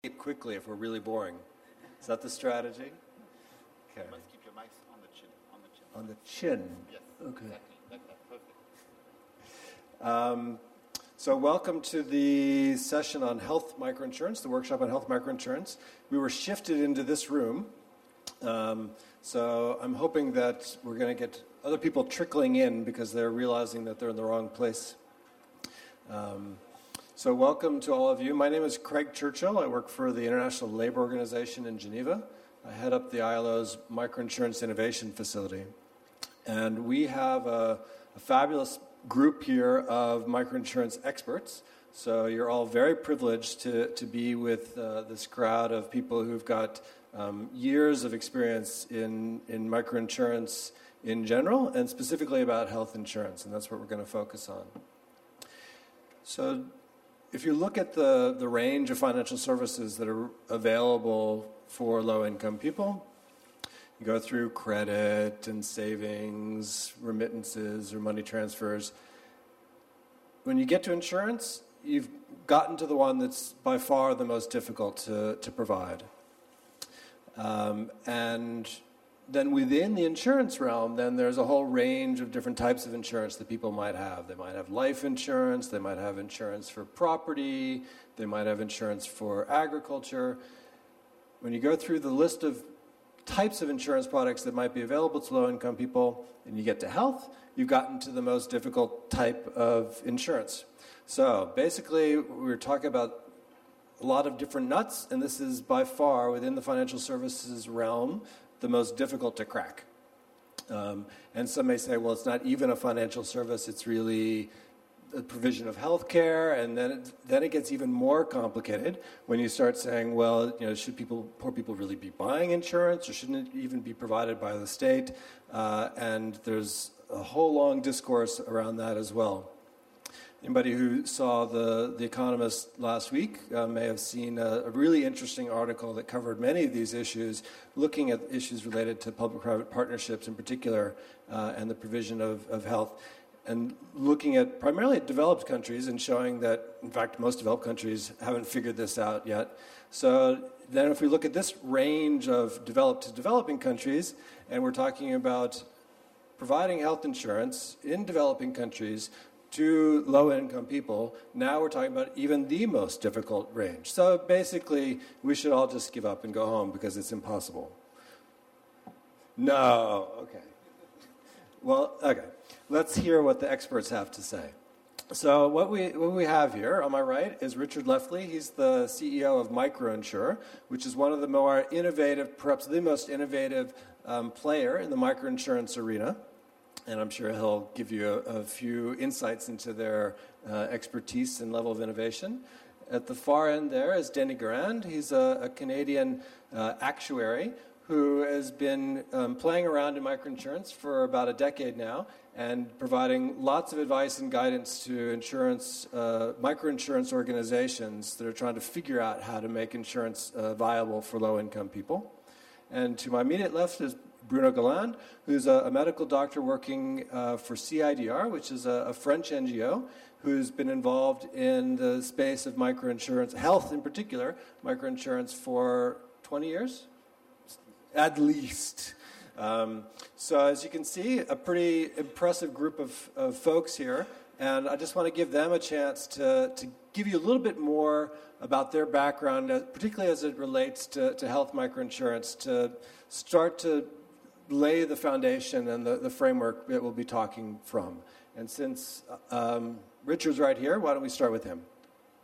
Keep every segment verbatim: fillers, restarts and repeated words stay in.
it quickly if we're really boring. Is that the strategy? Okay. You must keep your mics on the chin. On the chin. On the chin? Yes. Okay. Exactly. Like that. Perfect. Um, so welcome to the session on health microinsurance, the workshop on health microinsurance. We were shifted into this room. Um, so I'm hoping that we're going to get other people trickling in because they're realizing that they're in the wrong place. Um, So welcome to all of you. My name is Craig Churchill. I work for the International Labor Organization in Geneva. I head up the I L O's Microinsurance Innovation Facility. And we have a, a fabulous group here of microinsurance experts. So you're all very privileged to, to be with uh, this crowd of people who've got um, years of experience in, in microinsurance in general and specifically about health insurance. And that's what we're going to focus on. So if you look at the, the range of financial services that are available for low-income people, you go through credit and savings, remittances or money transfers. When you get to insurance, you've gotten to the one that's by far the most difficult to, to provide. Um, and then within the insurance realm, then there's a whole range of different types of insurance that people might have. They might have life insurance, they might have insurance for property, they might have insurance for agriculture. When you go through the list of types of insurance products that might be available to low-income people, and you get to health, you've gotten to the most difficult type of insurance. So basically, we're talking about a lot of different nuts, and this is by far, within the financial services realm, the most difficult to crack. Um, and some may say, well, it's not even a financial service, it's really the provision of health care, and then it, then it gets even more complicated when you start saying, well, you know, should people, poor people really be buying insurance, or shouldn't it even be provided by the state? Uh, and there's a whole long discourse around that as well. Anybody who saw the, the Economist last week uh, may have seen a, a really interesting article that covered many of these issues, looking at issues related to public-private partnerships in particular, uh, and the provision of, of health, and looking at primarily at developed countries and showing that, in fact, most developed countries haven't figured this out yet. So then if we look at this range of developed to developing countries, and we're talking about providing health insurance in developing countries to low-income people, now we're talking about even the most difficult range. So basically, we should all just give up and go home because it's impossible. No, okay. Well, okay. Let's hear what the experts have to say. So what we what we have here, on my right, is Richard Lefley. He's the C E O of MicroInsure, which is one of the more innovative, perhaps the most innovative um, player in the microinsurance arena. And I'm sure he'll give you a, a few insights into their uh, expertise and level of innovation. At the far end there is Denny Garand. He's a, a Canadian uh, actuary who has been um, playing around in microinsurance for about a decade now and providing lots of advice and guidance to insurance, uh, microinsurance organizations that are trying to figure out how to make insurance uh, viable for low-income people. And to my immediate left is Bruno Galland, who's a, a medical doctor working uh, for C I D R, which is a, a French N G O, who's been involved in the space of microinsurance, health in particular, microinsurance for twenty years, at least. Um, so as you can see, a pretty impressive group of, of folks here, and I just want to give them a chance to, to give you a little bit more about their background, particularly as it relates to, to health microinsurance, to start to lay the foundation and the, the framework that we'll be talking from. And since um, Richard's right here, why don't we start with him?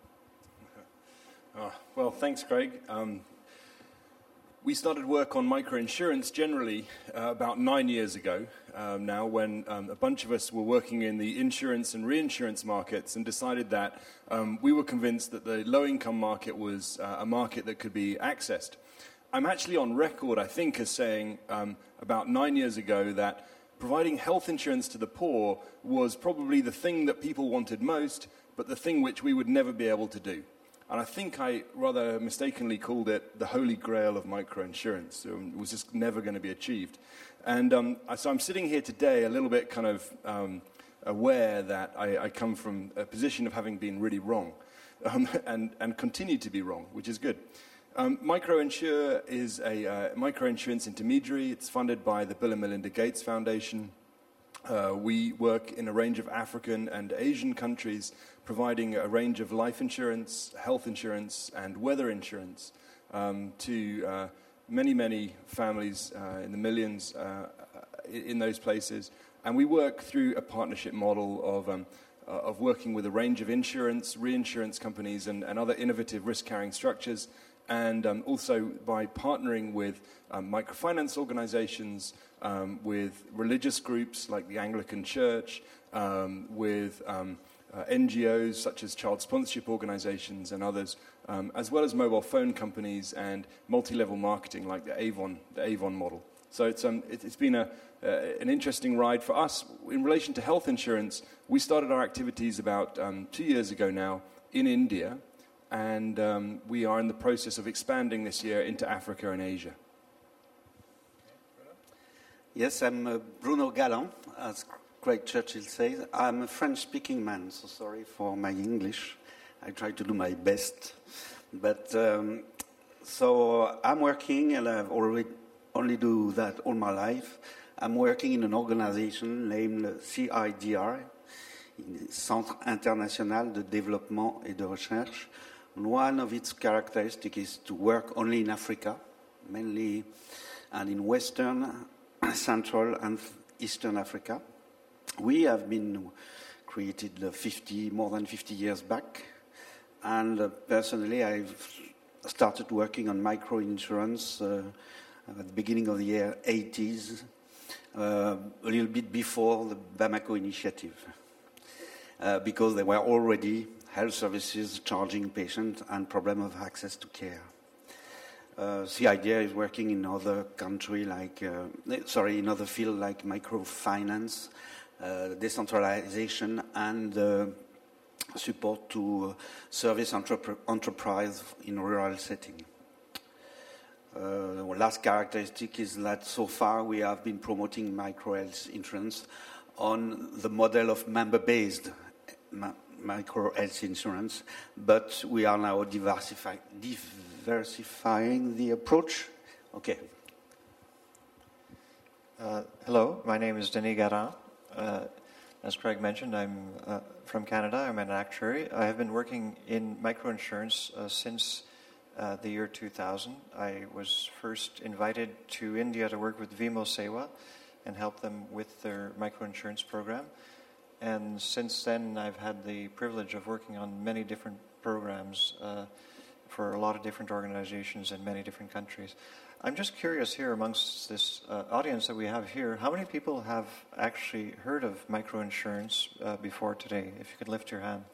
Oh, well, thanks, Craig. Um, we started work on microinsurance generally uh, about nine years ago um, now, when um, a bunch of us were working in the insurance and reinsurance markets and decided that um, we were convinced that the low-income market was uh, a market that could be accessed. I'm actually on record, I think, as saying um, about nine years ago that providing health insurance to the poor was probably the thing that people wanted most, but the thing which we would never be able to do. And I think I rather mistakenly called it the holy grail of microinsurance. Um, it was just never going to be achieved. And um, so I'm sitting here today a little bit kind of um, aware that I, I come from a position of having been really wrong. um, and, and continue to be wrong, which is good. Um, MicroInsure is a uh, microinsurance intermediary. It's funded by the Bill and Melinda Gates Foundation. Uh, we work in a range of African and Asian countries, providing a range of life insurance, health insurance, and weather insurance um, to uh, many, many families uh, in the millions uh, in those places. And we work through a partnership model of, um, uh, of working with a range of insurance, reinsurance companies, and, and other innovative risk-carrying structures, and um, also by partnering with um, microfinance organizations, um, with religious groups like the Anglican Church, um, with um, uh, N G Os such as child sponsorship organizations and others, um, as well as mobile phone companies and multi-level marketing like the Avon, the Avon model. So it's, um, it, it's been a, uh, an interesting ride for us. In relation to health insurance, we started our activities about um, two years ago now in India, and um, we are in the process of expanding this year into Africa and Asia. Yes, I'm uh, Bruno Galland, as Craig Churchill says. I'm a French-speaking man, so sorry for my English. I try to do my best. But, um, so I'm working, and I've already only do that all my life. I'm working in an organization named C I D R, Centre International de Développement et de Recherche. And one of its characteristics is to work only in Africa, mainly, and in Western, Central, and Eastern Africa. We have been created fifty, more than fifty years back, and uh, personally I've started working on microinsurance uh, at the beginning of the year eighties, uh, a little bit before the Bamako initiative, uh, because there were already health services charging patients and problem of access to care. Uh, C I D R is working in other country like, uh, sorry, in other field like microfinance, uh, decentralization, and uh, support to uh, service entrep- enterprise in rural setting. Uh, the last characteristic is that so far we have been promoting micro-health insurance on the model of member-based ma- micro-health insurance, but we are now diversify- diversifying the approach. Okay. Uh, hello, my name is Denis Garin. Uh, as Craig mentioned, I'm uh, from Canada. I'm an actuary. I have been working in microinsurance uh, since uh, the year two thousand. I was first invited to India to work with Vimo Sewa and help them with their microinsurance program. And since then, I've had the privilege of working on many different programs uh, for a lot of different organizations in many different countries. I'm just curious here amongst this uh, audience that we have here, how many people have actually heard of microinsurance uh, before today? If you could lift your hand.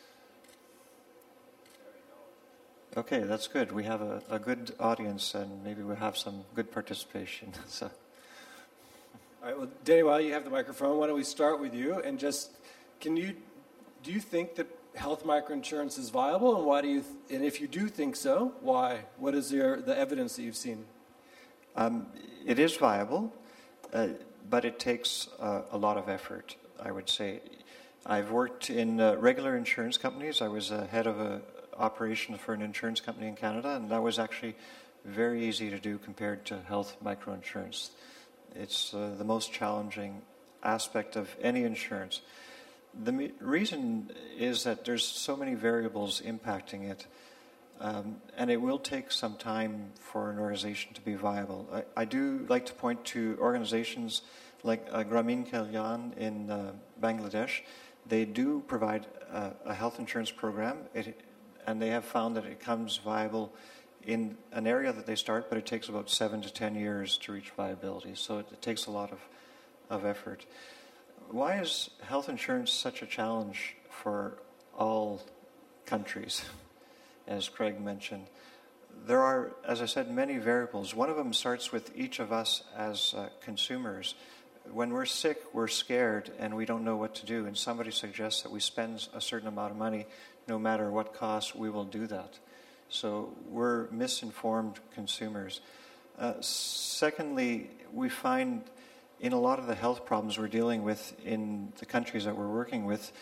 Okay, that's good. We have a, a good audience, and maybe we'll have some good participation. So. All right, well, Danny, while you have the microphone, why don't we start with you, and just, can you, do you think that health microinsurance is viable, and why do you, th- and if you do think so, why? What is your, the evidence that you've seen? Um, it is viable, uh, but it takes uh, a lot of effort, I would say. I've worked in uh, regular insurance companies. I was uh, head of a operation for an insurance company in Canada, and that was actually very easy to do compared to health microinsurance. It's uh, the most challenging aspect of any insurance. The me- reason is that there's so many variables impacting it, um, and it will take some time for an organization to be viable. I, I do like to point to organizations like uh, Grameen Kalyan in uh, Bangladesh. They do provide uh, a health insurance program, it, and they have found that it becomes viable in an area that they start, but it takes about seven to ten years to reach viability. So it, it takes a lot of, of effort. Why is health insurance such a challenge for all countries, as Craig mentioned? There are, as I said, many variables. One of them starts with each of us as uh, consumers. When we're sick, we're scared and we don't know what to do. And somebody suggests that we spend a certain amount of money, no matter what cost, we will do that. So we're misinformed consumers. Uh, secondly, we find in a lot of the health problems we're dealing with in the countries that we're working with,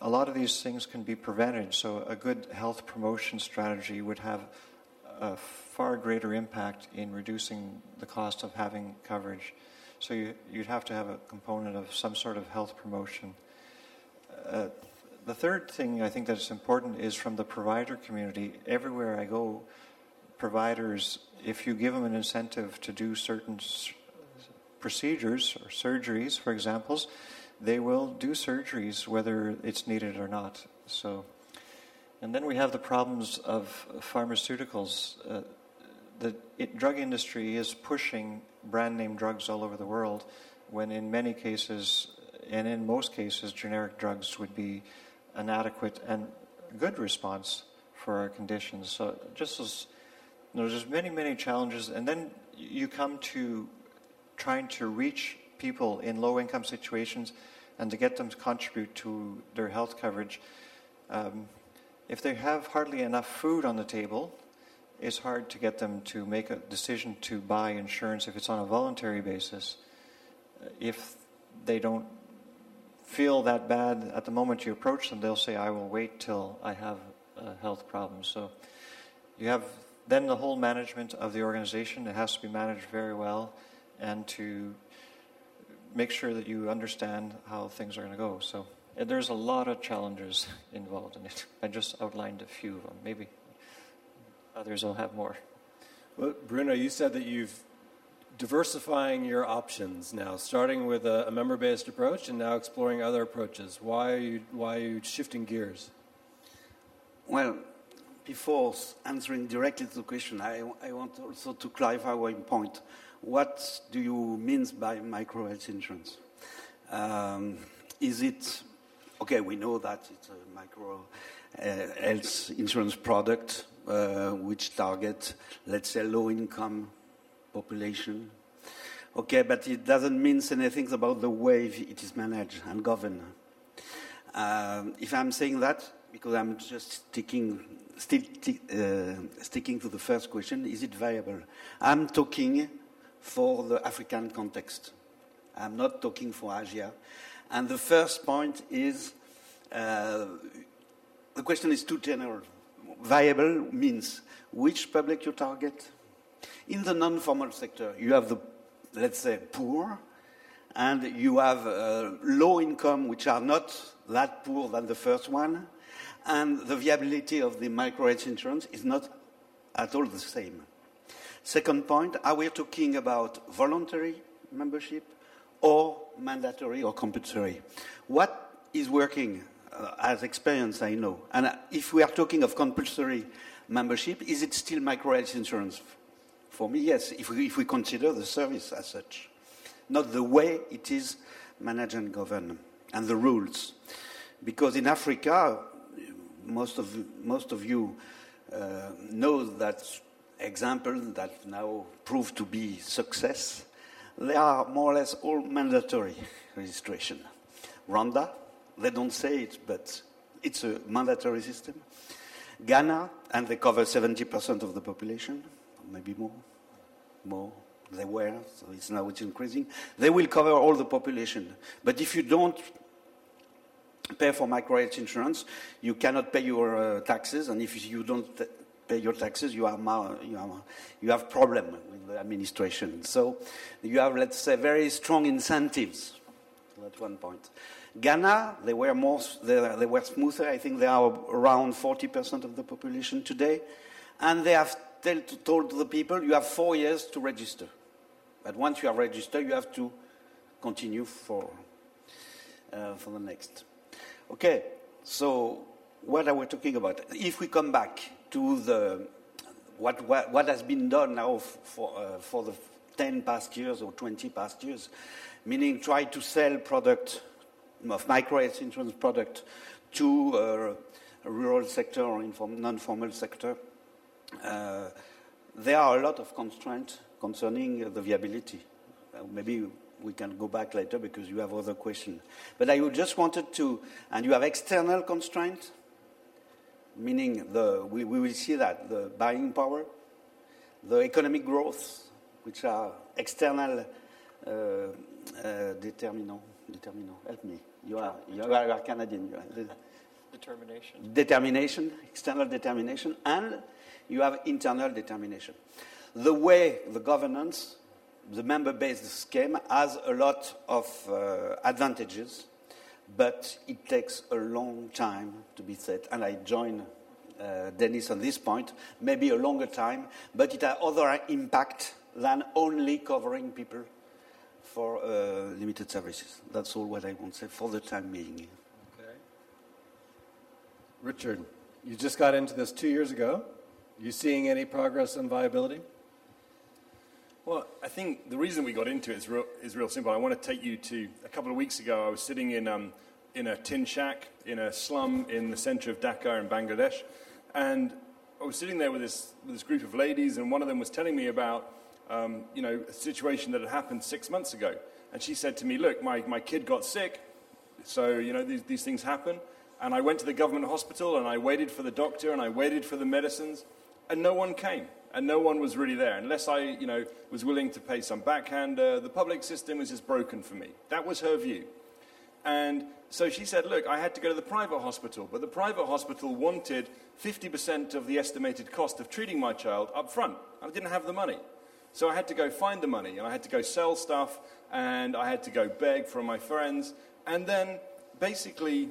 a lot of these things can be prevented. So a good health promotion strategy would have a far greater impact in reducing the cost of having coverage. So you, you'd have to have a component of some sort of health promotion. Uh, the third thing I think that's important is from the provider community. Everywhere I go, providers, if you give them an incentive to do certain s- procedures or surgeries, for examples, they will do surgeries whether it's needed or not. So, and then we have the problems of pharmaceuticals. Uh, the it, drug industry is pushing brand name drugs all over the world, when in many cases, and in most cases, generic drugs would be an adequate and good response for our conditions. So just as, you know, there's many, many challenges, and then you come to trying to reach people in low-income situations and to get them to contribute to their health coverage. Um, if they have hardly enough food on the table, it's hard to get them to make a decision to buy insurance if it's on a voluntary basis. If they don't feel that bad at the moment you approach them, they'll say, I will wait till I have a health problem. So you have then the whole management of the organization. It has to be managed very well, and to make sure that you understand how things are going to go. So and there's a lot of challenges involved in it. I just outlined a few of them. Maybe others will have more. Well, Bruno, you said that you've diversifying your options now, starting with a, a member-based approach and now exploring other approaches. Why are you, why are you shifting gears? Well, before answering directly to the question, I, I want also to clarify one point. What do you mean by micro health insurance? Um, is it, okay, we know that it's a micro uh, health insurance product uh, which target, let's say, low-income population. Okay, but it doesn't mean anything about the way it is managed and governed. Um, if I'm saying that, because I'm just sticking, still t- uh, sticking to the first question, is it viable? I'm talking for the African context. I'm not talking for Asia. And the first point is, uh, the question is too general. Viable means which public you target. In the non-formal sector, you have the, let's say, poor, and you have uh, low income, which are not that poor than the first one, and the viability of the micro-health insurance is not at all the same. Second point, are we talking about voluntary membership or mandatory or compulsory? What is working uh, as experience, I know. And uh, if we are talking of compulsory membership, is it still micro-health insurance? For me, yes, if we, if we consider the service as such, not the way it is managed and governed, and the rules. Because in Africa, most of, most of you uh, know that example that now proved to be success. They are more or less all mandatory registration. Rwanda, they don't say it, but it's a mandatory system. Ghana, and they cover seventy percent of the population, maybe more, more. They were, so it's now it's increasing. They will cover all the population. But if you don't pay for micro-health insurance, you cannot pay your uh, taxes, and if you don't t- pay your taxes, you are you are you have problem with the administration. So you have, let's say, very strong incentives. That's one point. Ghana, they were more they, they were smoother. I think they are around forty percent of the population today, and they have tell, told the people you have four years to register. But once you are registered, you have to continue for uh, for the next. Okay, so what are we talking about? If we come back to the what what, what has been done now for uh, for the ten past years or twenty past years, meaning try to sell product of micro-health insurance product to uh, a rural sector or inform, non-formal sector, uh, there are a lot of constraints concerning uh, the viability. Uh, maybe we can go back later because you have other questions. But I just wanted to, and you have external constraints, meaning the we, we will see that, the buying power, the economic growth, which are external uh, uh, determinants. Determinant. Help me. You are you are, you are Canadian. You are, Determination. determination, external determination, and you have internal determination. The way the governance, the member-based scheme has a lot of uh, advantages, but it takes a long time to be set. And I join uh, Dennis on this point, maybe a longer time, but it has other impact than only covering people for uh, limited services. That's all what I want to say for the time being. Okay. Richard, you just got into this two years ago. You seeing any progress on viability? Well, I think the reason we got into it is real, is real simple. I want to take you to a couple of weeks ago. I was sitting in um, in a tin shack in a slum in the center of Dhaka in Bangladesh, and I was sitting there with this with this group of ladies, and one of them was telling me about um, you know a situation that had happened six months ago. And she said to me, "Look, my my kid got sick, so you know these these things happen." And I went to the government hospital, and I waited for the doctor, and I waited for the medicines, and no one came. And no one was really there, unless I, you know, was willing to pay some backhander. The public system was just broken for me. That was her view. And so she said, look, I had to go to the private hospital, but the private hospital wanted fifty percent of the estimated cost of treating my child up front. I didn't have the money. So I had to go find the money, and I had to go sell stuff, and I had to go beg from my friends. And then, basically,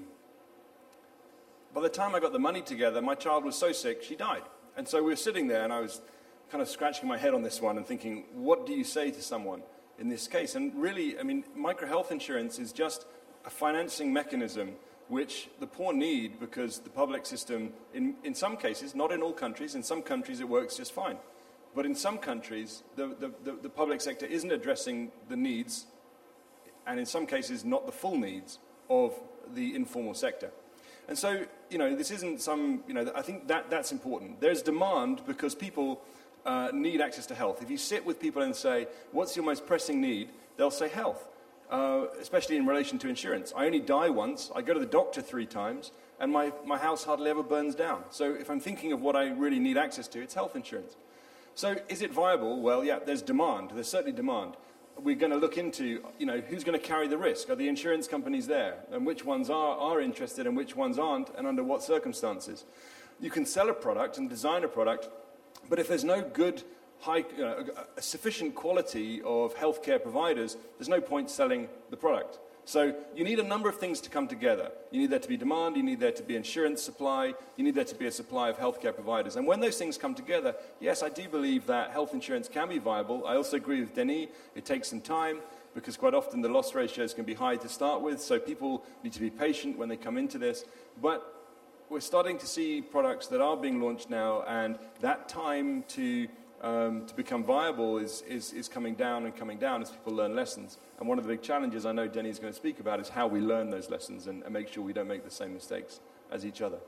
by the time I got the money together, my child was so sick, she died. And so we were sitting there, and I was kind of scratching my head on this one and thinking, what do you say to someone in this case? And really, I mean, micro-health insurance is just a financing mechanism which the poor need because the public system, in, in some cases, not in all countries, in some countries it works just fine. But in some countries, the, the, the, the public sector isn't addressing the needs, and in some cases, not the full needs of the informal sector. And so, you know, this isn't some, you know, I think that that's important. There's demand because people uh, need access to health. If you sit with people and say, what's your most pressing need? They'll say health, uh, especially in relation to insurance. I only die once, I go to the doctor three times, and my, my house hardly ever burns down. So if I'm thinking of what I really need access to, it's health insurance. So is it viable? Well, yeah, there's demand. There's certainly demand. We're going to look into, you know, who's going to carry the risk? Are the insurance companies there? And which ones are, are interested and which ones aren't, and under what circumstances? You can sell a product and design a product, but if there's no good, high, you know, a sufficient quality of healthcare providers, there's no point selling the product. So you need a number of things to come together. You need there to be demand, you need there to be insurance supply, you need there to be a supply of healthcare providers. And when those things come together, yes, I do believe that health insurance can be viable. I also agree with Denis, it takes some time because quite often the loss ratios can be high to start with, so people need to be patient when they come into this. But we're starting to see products that are being launched now, and that time to Um, to become viable is, is, is coming down and coming down as people learn lessons. And one of the big challenges I know Denny is going to speak about is how we learn those lessons and, and make sure we don't make the same mistakes as each other.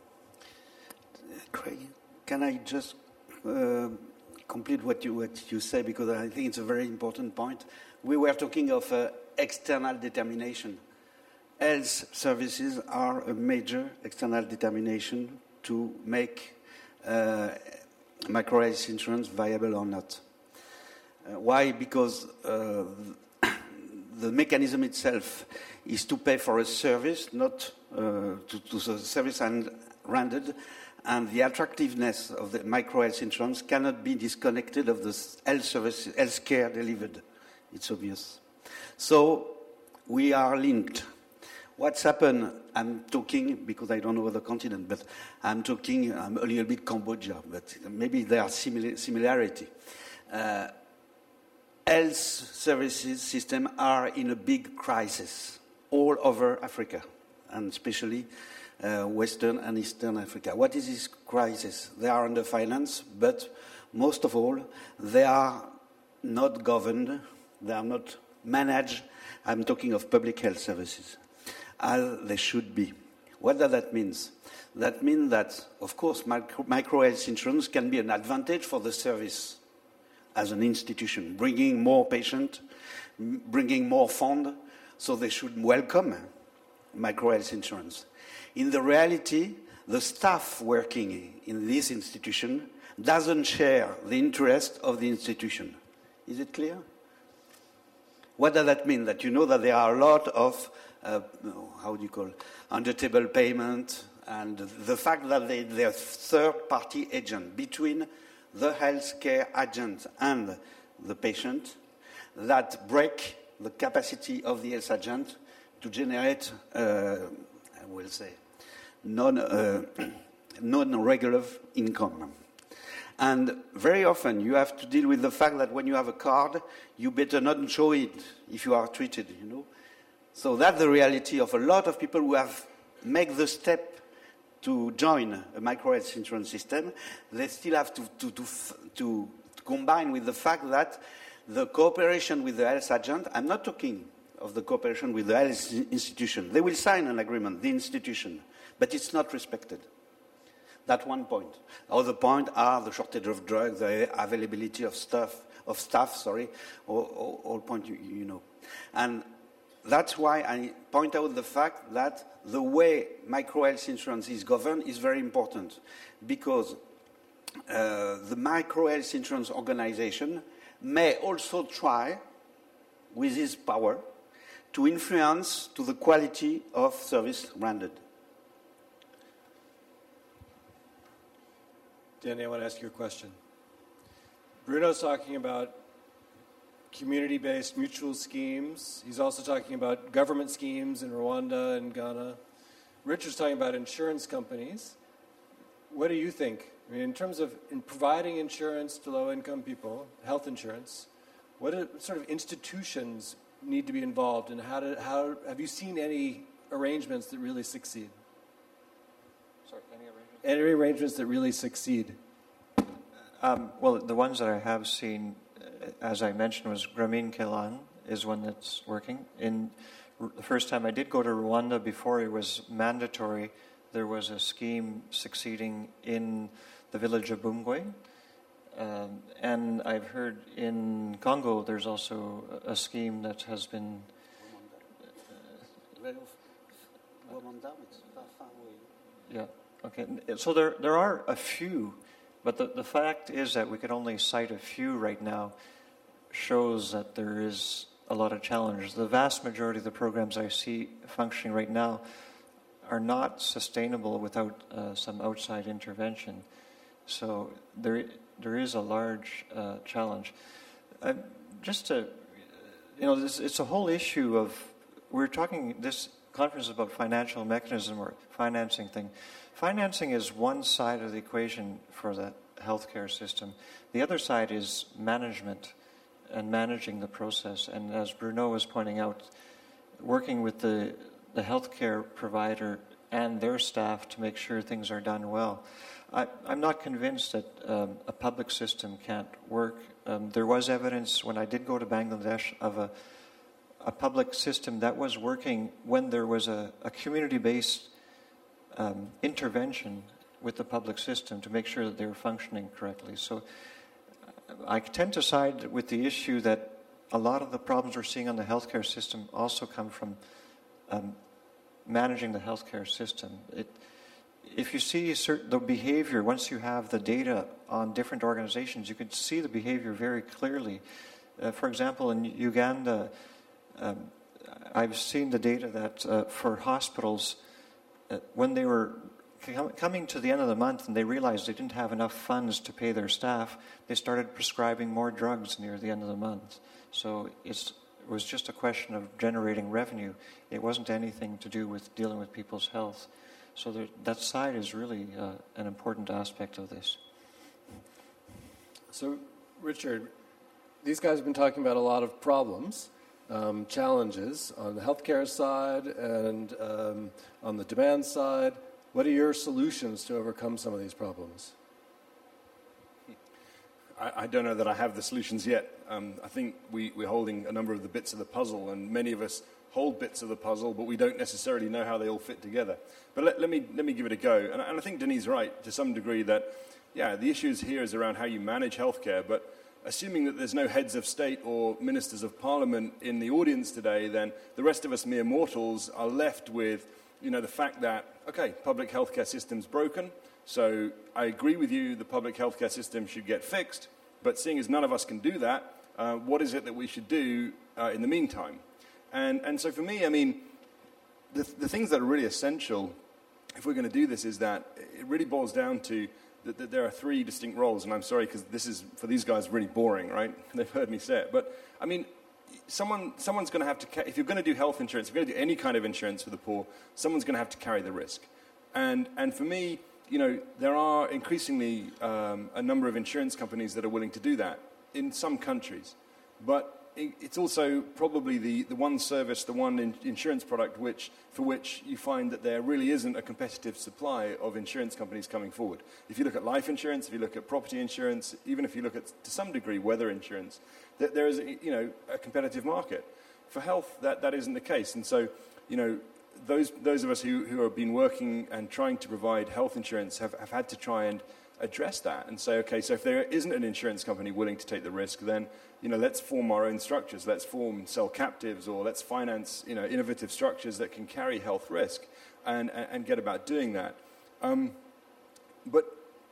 Craig, can I just uh, complete what you, what you say, because I think it's a very important point. We were talking of uh, external determination. Health services are a major external determination to make uh, micro-health insurance viable or not. Uh, why? Because uh, the mechanism itself is to pay for a service, not uh, to, to the service and rendered, and the attractiveness of the micro-health insurance cannot be disconnected of the health service, health care delivered. It's obvious. So we are linked. What's happened, I'm talking, because I don't know the continent, but I'm talking, I'm a little bit Cambodia, but maybe there are similar, similarity. Uh, health services system are in a big crisis all over Africa, and especially uh, Western and Eastern Africa. What is this crisis? They are under finance, but most of all, they are not governed, they are not managed. I'm talking of public health services, as they should be. What does that mean? That means that, of course, micro, micro health insurance can be an advantage for the service as an institution, bringing more patients, bringing more fund, so they should welcome micro health insurance. In the reality, the staff working in this institution doesn't share the interest of the institution. Is it clear? What does that mean? That you know that there are a lot of uh, how do you call, under-table payment, and the fact that they, they're third-party agent between the healthcare agent and the patient that break the capacity of the health agent to generate, uh, I will say, non, uh, non-regular income. And very often you have to deal with the fact that when you have a card, you better not show it if you are treated, you know. So that's the reality of a lot of people who have made the step to join a micro-health insurance system. They still have to, to, to, to combine with the fact that the cooperation with the health agent, I'm not talking of the cooperation with the health institution. They will sign an agreement, the institution, but it's not respected. That's one point. Other point are the shortage of drugs, the availability of stuff, of staff, sorry, all, all, all point you, you know. And that's why I point out the fact that the way micro-health insurance is governed is very important, because uh, the micro-health insurance organization may also try, with its power, to influence to the quality of service rendered. Danny, I want to ask you a question. Bruno's talking about community-based mutual schemes. He's also talking about government schemes in Rwanda and Ghana. Richard's talking about insurance companies. What do you think? I mean, in terms of in providing insurance to low-income people, health insurance, what are, sort of institutions need to be involved, and how, do, how have you seen any arrangements that really succeed? Sorry, any arrangements? Any arrangements that really succeed? Um, well, the ones that I have seen, as I mentioned, was Grameen Kelan is one that's working. In the first time I did go to Rwanda, before it was mandatory, there was a scheme succeeding in the village of Bumgwe. Um, and I've heard in Congo there's also a, a scheme that has been... Uh, yeah, okay. So there, there are a few, but the, the fact is that we could only cite a few right now shows that there is a lot of challenge. The vast majority of the programs I see functioning right now are not sustainable without uh, some outside intervention. So there, there is a large uh, challenge. Uh, just to, you know, this, it's a whole issue of, we're talking, this conference is about financial mechanism or financing thing. Financing is one side of the equation for the healthcare system. The other side is management and managing the process. And as Bruno was pointing out, working with the, the healthcare provider and their staff to make sure things are done well. I, I'm not convinced that um, a public system can't work. Um, there was evidence when I did go to Bangladesh of a, a public system that was working when there was a, a community-based um, intervention with the public system to make sure that they were functioning correctly. So I tend to side with the issue that a lot of the problems we're seeing on the healthcare system also come from um, managing the healthcare system. It, if you see certain, the behavior, once you have the data on different organizations, you can see the behavior very clearly. Uh, for example, in Uganda, um, I've seen the data that uh, for hospitals, uh, when they were com- coming to the end of the month and they realized they didn't have enough funds to pay their staff, they started prescribing more drugs near the end of the month. So it's, it was just a question of generating revenue. It wasn't anything to do with dealing with people's health. So there, that side is really uh, an important aspect of this. So, Richard, these guys have been talking about a lot of problems, um, challenges on the healthcare side and um, on the demand side. What are your solutions to overcome some of these problems? I, I don't know that I have the solutions yet. Um, I think we, we're holding a number of the bits of the puzzle, and many of us hold bits of the puzzle, but we don't necessarily know how they all fit together. But let, let me let me give it a go. And, and I think Denis is right to some degree that, yeah, the issue here is around how you manage healthcare, but assuming that there's no heads of state or ministers of parliament in the audience today, then the rest of us mere mortals are left with, you know, the fact that, okay, public healthcare system's broken, so I agree with you, the public healthcare system should get fixed, but seeing as none of us can do that, uh, what is it that we should do uh, in the meantime? And, and so for me, I mean, the, the things that are really essential, if we're going to do this, is that it really boils down to that, that there are three distinct roles. And I'm sorry, because this is, for these guys, really boring, right? They've heard me say it. But, I mean, someone someone's going to have to, ca- if you're going to do health insurance, if you're going to do any kind of insurance for the poor, someone's going to have to carry the risk. And and for me, you know, there are increasingly um, a number of insurance companies that are willing to do that in some countries. But it's also probably the, the one service, the one in insurance product which, for which you find that there really isn't a competitive supply of insurance companies coming forward. If you look at life insurance, if you look at property insurance, even if you look at, to some degree, weather insurance, that there is, you know, a competitive market. For health, that, that isn't the case. And so, you know, those those of us who, who have been working and trying to provide health insurance have, have had to try and address that and say, okay, so if there isn't an insurance company willing to take the risk, then, you know, let's form our own structures. Let's form cell captives, or let's finance, you know, innovative structures that can carry health risk and, and, and get about doing that. Um, but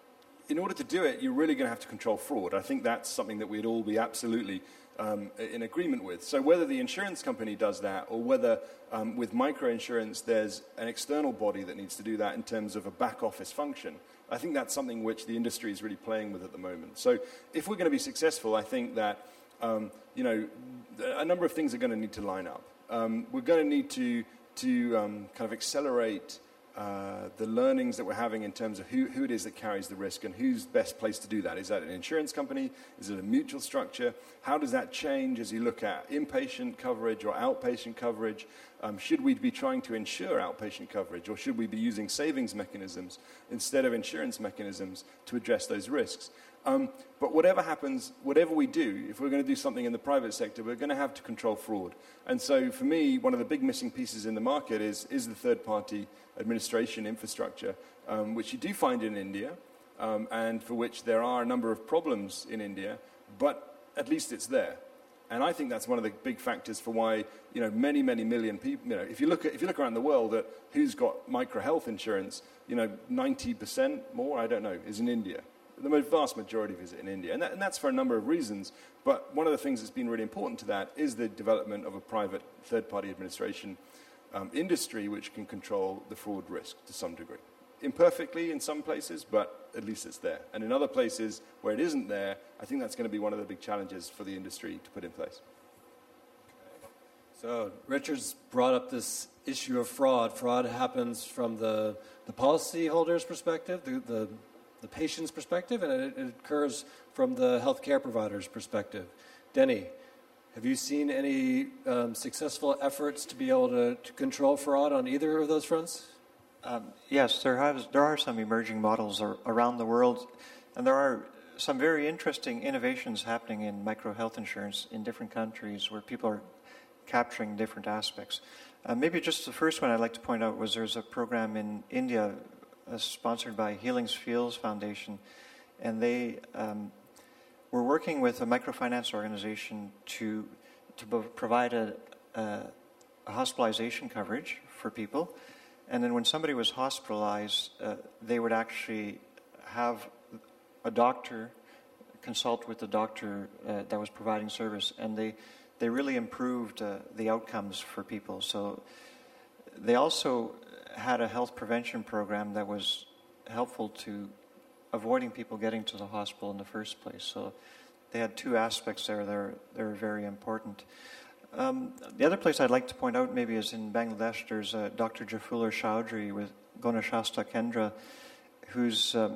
in order to do it, you're really going to have to control fraud. I think that's something that we'd all be absolutely um, in agreement with. So whether the insurance company does that, or whether um, with microinsurance there's an external body that needs to do that in terms of a back office function, I think that's something which the industry is really playing with at the moment. So if we're going to be successful, I think that, um, you know, a number of things are going to need to line up. Um, we're going to need to, to um, kind of accelerate uh, the learnings that we're having in terms of who, who it is that carries the risk and who's best placed to do that. Is that an insurance company? Is it a mutual structure? How does that change as you look at inpatient coverage or outpatient coverage? Um, should we be trying to insure outpatient coverage, or should we be using savings mechanisms instead of insurance mechanisms to address those risks? Um, but whatever happens, whatever we do, if we're going to do something in the private sector, we're going to have to control fraud. And so for me, one of the big missing pieces in the market is, is the third-party administration infrastructure, um, which you do find in India, um, and for which there are a number of problems in India, but at least it's there. And I think that's one of the big factors for why, you know, many, many million people, you know, if you look at, if you look around the world at who's got micro health insurance, you know, ninety percent more, I don't know, is in India. The vast majority of it is in India. And, that, and that's for a number of reasons. But one of the things that's been really important to that is the development of a private third-party administration um, industry which can control the fraud risk to some degree. Imperfectly in some places, but at least it's there. And in other places where it isn't there, I think that's going to be one of the big challenges for the industry to put in place. So Richard's brought up this issue of fraud. Fraud happens from the, the policyholder's perspective, the, the, the patient's perspective, and it, it occurs from the healthcare provider's perspective. Denny, have you seen any um, successful efforts to be able to, to control fraud on either of those fronts? Um, yes, there has there are some emerging models ar- around the world, and there are some very interesting innovations happening in micro health insurance in different countries where people are capturing different aspects. Uh, maybe just the first one I'd like to point out was there's a program in India uh, sponsored by Healings Fields Foundation, and they um, were working with a microfinance organization to to provide a, a, a hospitalization coverage for people. And then when somebody was hospitalized, uh, they would actually have a doctor consult with the doctor uh, that was providing service, and they, they really improved uh, the outcomes for people. So they also had a health prevention program that was helpful to avoiding people getting to the hospital in the first place. So they had two aspects there that are, that are very important. Um, the other place I'd like to point out maybe is in Bangladesh. There's uh, Doctor Jafulur Chowdhury with Gonashasta Kendra, who's uh,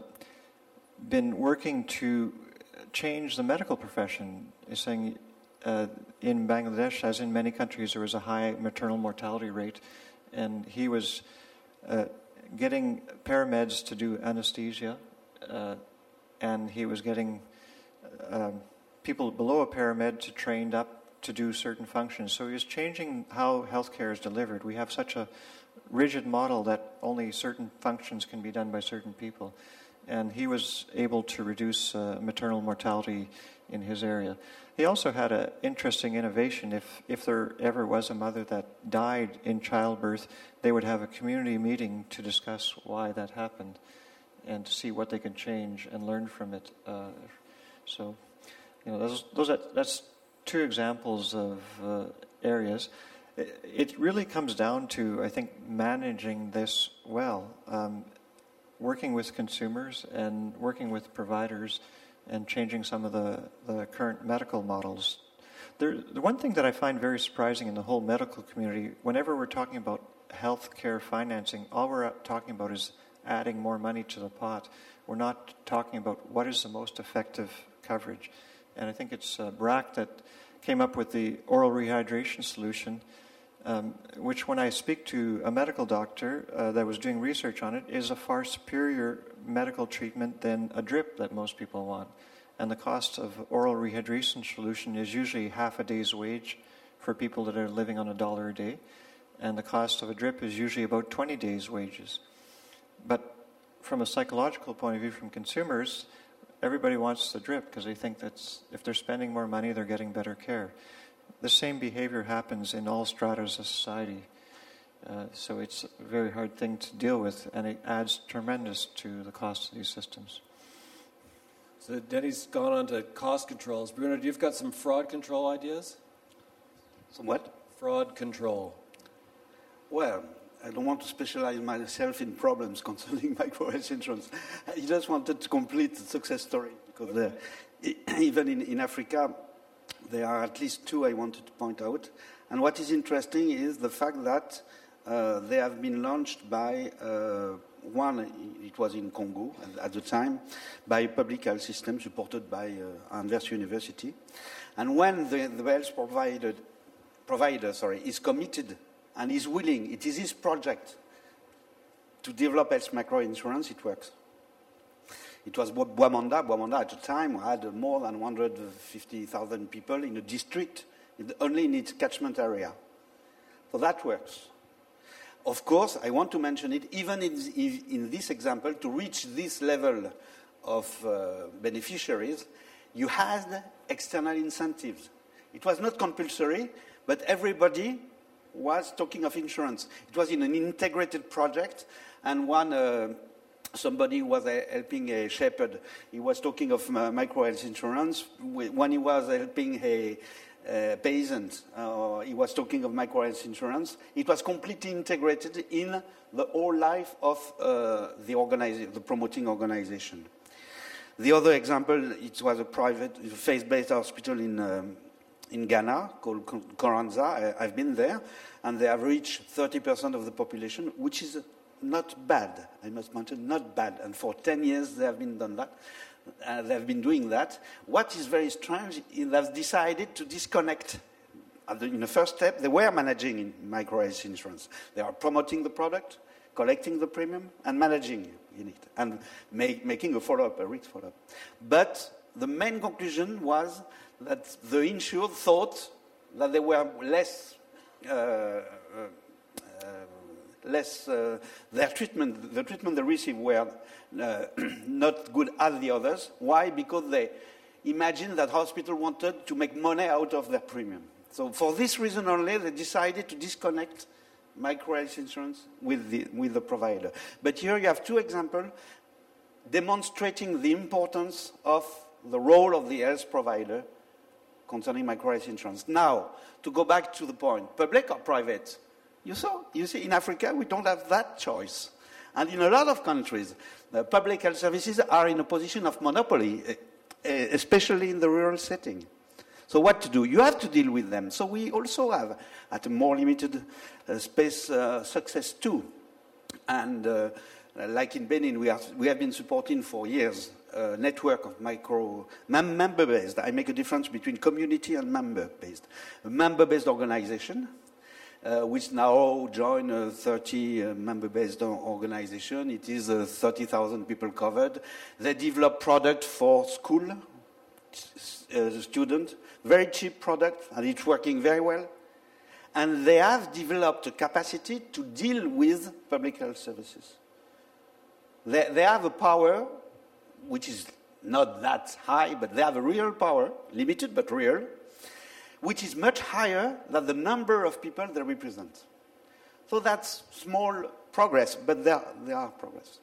been working to change the medical profession. He's saying uh, in Bangladesh, as in many countries, there was a high maternal mortality rate, and he was uh, getting paramedics to do anesthesia, uh, and he was getting uh, people below a paramed to trained up to do certain functions. So he was changing how healthcare is delivered. We have such a rigid model that only certain functions can be done by certain people. And he was able to reduce uh, maternal mortality in his area. He also had an interesting innovation. If, if there ever was a mother that died in childbirth, they would have a community meeting to discuss why that happened and to see what they could change and learn from it. Uh, so, you know, those, those are, that's two examples of uh, areas. It, it really comes down to, I think, managing this well, um, working with consumers and working with providers and changing some of the, the current medical models. There, the one thing that I find very surprising in the whole medical community, whenever we're talking about healthcare financing, all we're talking about is adding more money to the pot. We're not talking about what is the most effective coverage. And I think it's uh, B R A C that came up with the oral rehydration solution, um, which when I speak to a medical doctor uh, that was doing research on it, is a far superior medical treatment than a drip that most people want. And the cost of oral rehydration solution is usually half a day's wage for people that are living on a dollar a day. And the cost of a drip is usually about twenty days' wages. But from a psychological point of view, from consumers, everybody wants the drip because they think that if they're spending more money, they're getting better care. The same behavior happens in all stratas of society. Uh, so it's a very hard thing to deal with, and it adds tremendous to the cost of these systems. So Denny's gone on to cost controls. Bruno, you've got some fraud control ideas? Some what? Fraud control. Well, I don't want to specialize myself in problems concerning micro-health insurance. I just wanted to complete the success story, because uh, even in, in Africa, there are at least two I wanted to point out. And what is interesting is the fact that uh, they have been launched by, uh, one, it was in Congo at the time, by a public health system supported by uh, Anvers University. And when the, the health provider, provider sorry, is committed and is willing, it is his project to develop health microinsurance, it works. It was Bois-Manda. Bois-Manda at the time had more than one hundred fifty thousand people in a district, only in its catchment area. So that works. Of course, I want to mention it, even in, in this example, to reach this level of uh, beneficiaries, you had external incentives. It was not compulsory, but everybody was talking of insurance. It was in an integrated project, and one uh, somebody was uh, helping a shepherd. He was talking of uh, micro-health insurance. When he was helping a uh, peasant, uh, he was talking of micro-health insurance. It was completely integrated in the whole life of uh, the, organiza- the promoting organization. The other example, it was a private, faith-based hospital in um, in Ghana called Koranza. I've been there, and they have reached thirty percent of the population, which is not bad. I must mention, not bad. And for ten years they have been done that. Uh, they have been doing that. What is very strange is they've decided to disconnect. In the first step, they were managing in micro-health insurance. They are promoting the product, collecting the premium, and managing in it, and make, making a follow-up, a risk follow-up. But the main conclusion was that the insured thought that they were less, uh, uh, uh, less uh, their treatment, the treatment they received were uh, not good as the others. Why? Because they imagined that hospital wanted to make money out of their premium. So for this reason only, they decided to disconnect micro-health insurance with the, with the provider. But here you have two examples demonstrating the importance of the role of the health provider concerning micro-health insurance. Now, to go back to the point, public or private? You saw, you see, in Africa, we don't have that choice. And in a lot of countries, the public health services are in a position of monopoly, especially in the rural setting. So what to do? You have to deal with them. So we also have, at a more limited uh, space, uh, success too. And uh, like in Benin, we, are, we have been supporting for years a network of micro, mem- member-based. I make a difference between community and member-based. A member-based organization, uh, which now join a thirty uh, member-based organization. It is uh, thirty thousand people covered. They develop product for school uh, students, very cheap product, and it's working very well. And they have developed a capacity to deal with public health services. They, they have a power which is not that high, but they have a real power, limited but real, which is much higher than the number of people they represent. So that's small progress, but there, there are progress.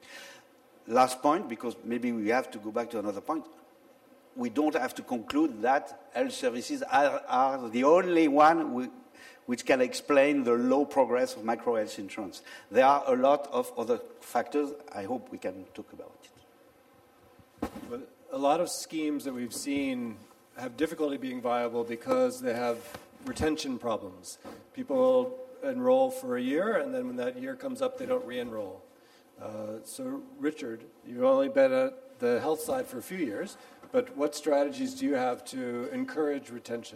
Last point, because maybe we have to go back to another point. We don't have to conclude that health services are, are the only one we, which can explain the low progress of micro health insurance. There are a lot of other factors. I hope we can talk about it. But a lot of schemes that we've seen have difficulty being viable because they have retention problems. People enroll for a year, and then when that year comes up, they don't re-enroll. Uh, so, Richard, you've only been at the health side for a few years, but what strategies do you have to encourage retention?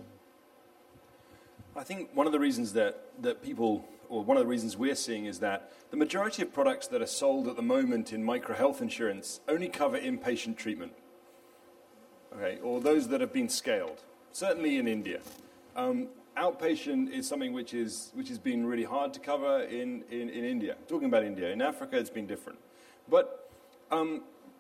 I think one of the reasons that, that people, or one of the reasons we're seeing is that the majority of products that are sold at the moment in micro health insurance only cover inpatient treatment, okay, or those that have been scaled, certainly in India. Um, outpatient is something which is which has been really hard to cover in, in, in India. I'm talking about India. In Africa, it's been different. But, um,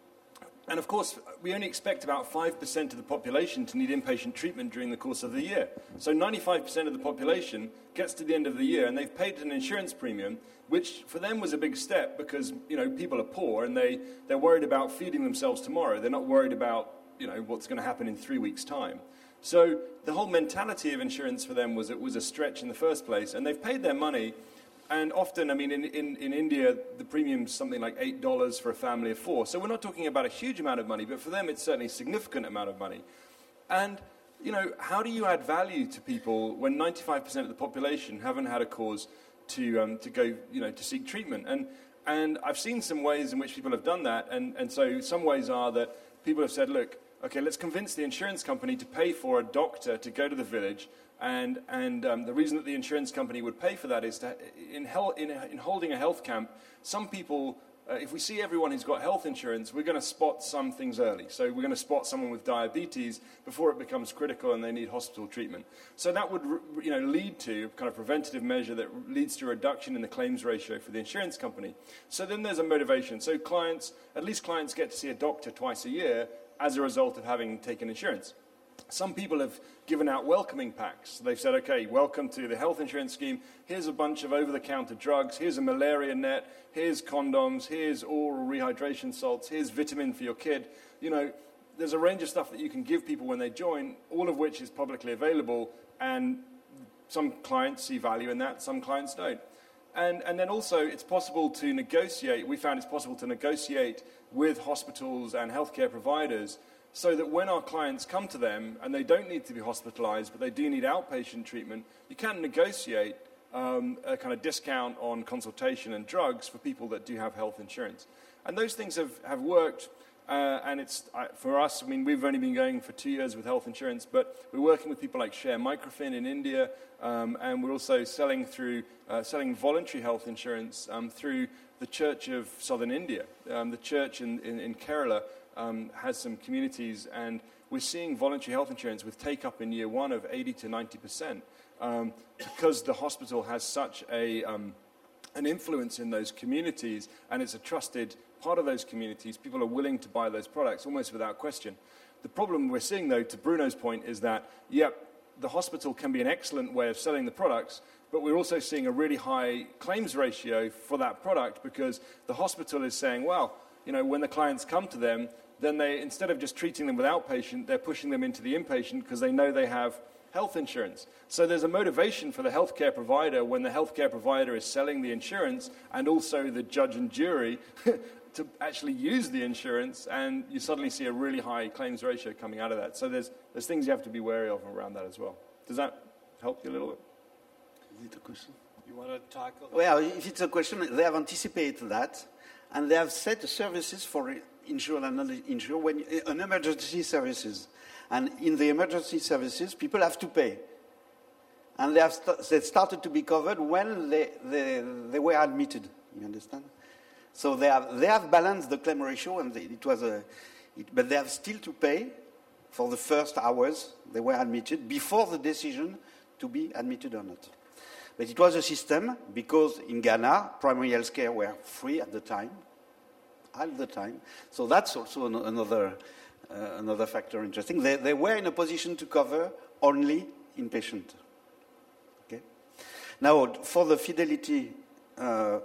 and of course, we only expect about five percent of the population to need inpatient treatment during the course of the year. So ninety-five percent of the population gets to the end of the year and they've paid an insurance premium, which for them was a big step because, you know, people are poor and they, they're worried about feeding themselves tomorrow. They're not worried about, you know, what's going to happen in three weeks' time. So the whole mentality of insurance for them was it was a stretch in the first place, and they've paid their money. And often, I mean, in, in, in India, the premium's something like eight dollars for a family of four. So we're not talking about a huge amount of money, but for them, it's certainly a significant amount of money. And, you know, how do you add value to people when ninety-five percent of the population haven't had a cause to um, to go, you know, to seek treatment? And and I've seen some ways in which people have done that. And, and so some ways are that people have said, look, okay, let's convince the insurance company to pay for a doctor to go to the village, and and um, the reason that the insurance company would pay for that is that in, hel- in, in holding a health camp, some people, uh, if we see everyone who's got health insurance, we're going to spot some things early. So we're going to spot someone with diabetes before it becomes critical and they need hospital treatment. So that would, you know, lead to a kind of preventative measure that leads to a reduction in the claims ratio for the insurance company. So then there's a motivation. So clients, at least clients get to see a doctor twice a year as a result of having taken insurance. Some people have given out welcoming packs. They've said, okay, welcome to the health insurance scheme. Here's a bunch of over-the-counter drugs. Here's a malaria net. Here's condoms. Here's oral rehydration salts. Here's vitamin for your kid. You know, there's a range of stuff that you can give people when they join, all of which is publicly available, and some clients see value in that, some clients don't. And, and then also, it's possible to negotiate. We found it's possible to negotiate with hospitals and healthcare providers so that when our clients come to them and they don't need to be hospitalized, but they do need outpatient treatment, you can negotiate um, a kind of discount on consultation and drugs for people that do have health insurance. And those things have, have worked. Uh, and it's, uh, for us, I mean, we've only been going for two years with health insurance, but we're working with people like Share Microfin in India, um, and we're also selling through, uh, selling voluntary health insurance um, through the Church of Southern India. Um, the church in, in, in Kerala um, has some communities, and we're seeing voluntary health insurance with take-up in year one of eighty to ninety percent, um, because the hospital has such a, um, an influence in those communities, and it's a trusted part of those communities. People are willing to buy those products almost without question. The problem we're seeing, though, to Bruno's point, is that, yep, the hospital can be an excellent way of selling the products, but we're also seeing a really high claims ratio for that product because the hospital is saying, well, you know, when the clients come to them, then they, instead of just treating them with outpatient, they're pushing them into the inpatient because they know they have health insurance. So there's a motivation for the healthcare provider when the healthcare provider is selling the insurance and also the judge and jury to actually use the insurance, and you suddenly see a really high claims ratio coming out of that. So there's, there's things you have to be wary of around that as well. Does that help you a little bit? Is it a question? You want to talk a little? Well, if it's a question, they have anticipated that, and they have set services for insured and uninsured, when, an emergency services. And in the emergency services, people have to pay. And they have st- they started to be covered when they, they, they were admitted. You understand? So they have, they have balanced the claim ratio, and they, it was a, it, but they have still to pay for the first hours they were admitted before the decision to be admitted or not. But it was a system because in Ghana, primary health care were free at the time, at the time. So that's also an, another uh, another factor interesting. They, they were in a position to cover only inpatient. Okay. Now for the fidelity. Uh,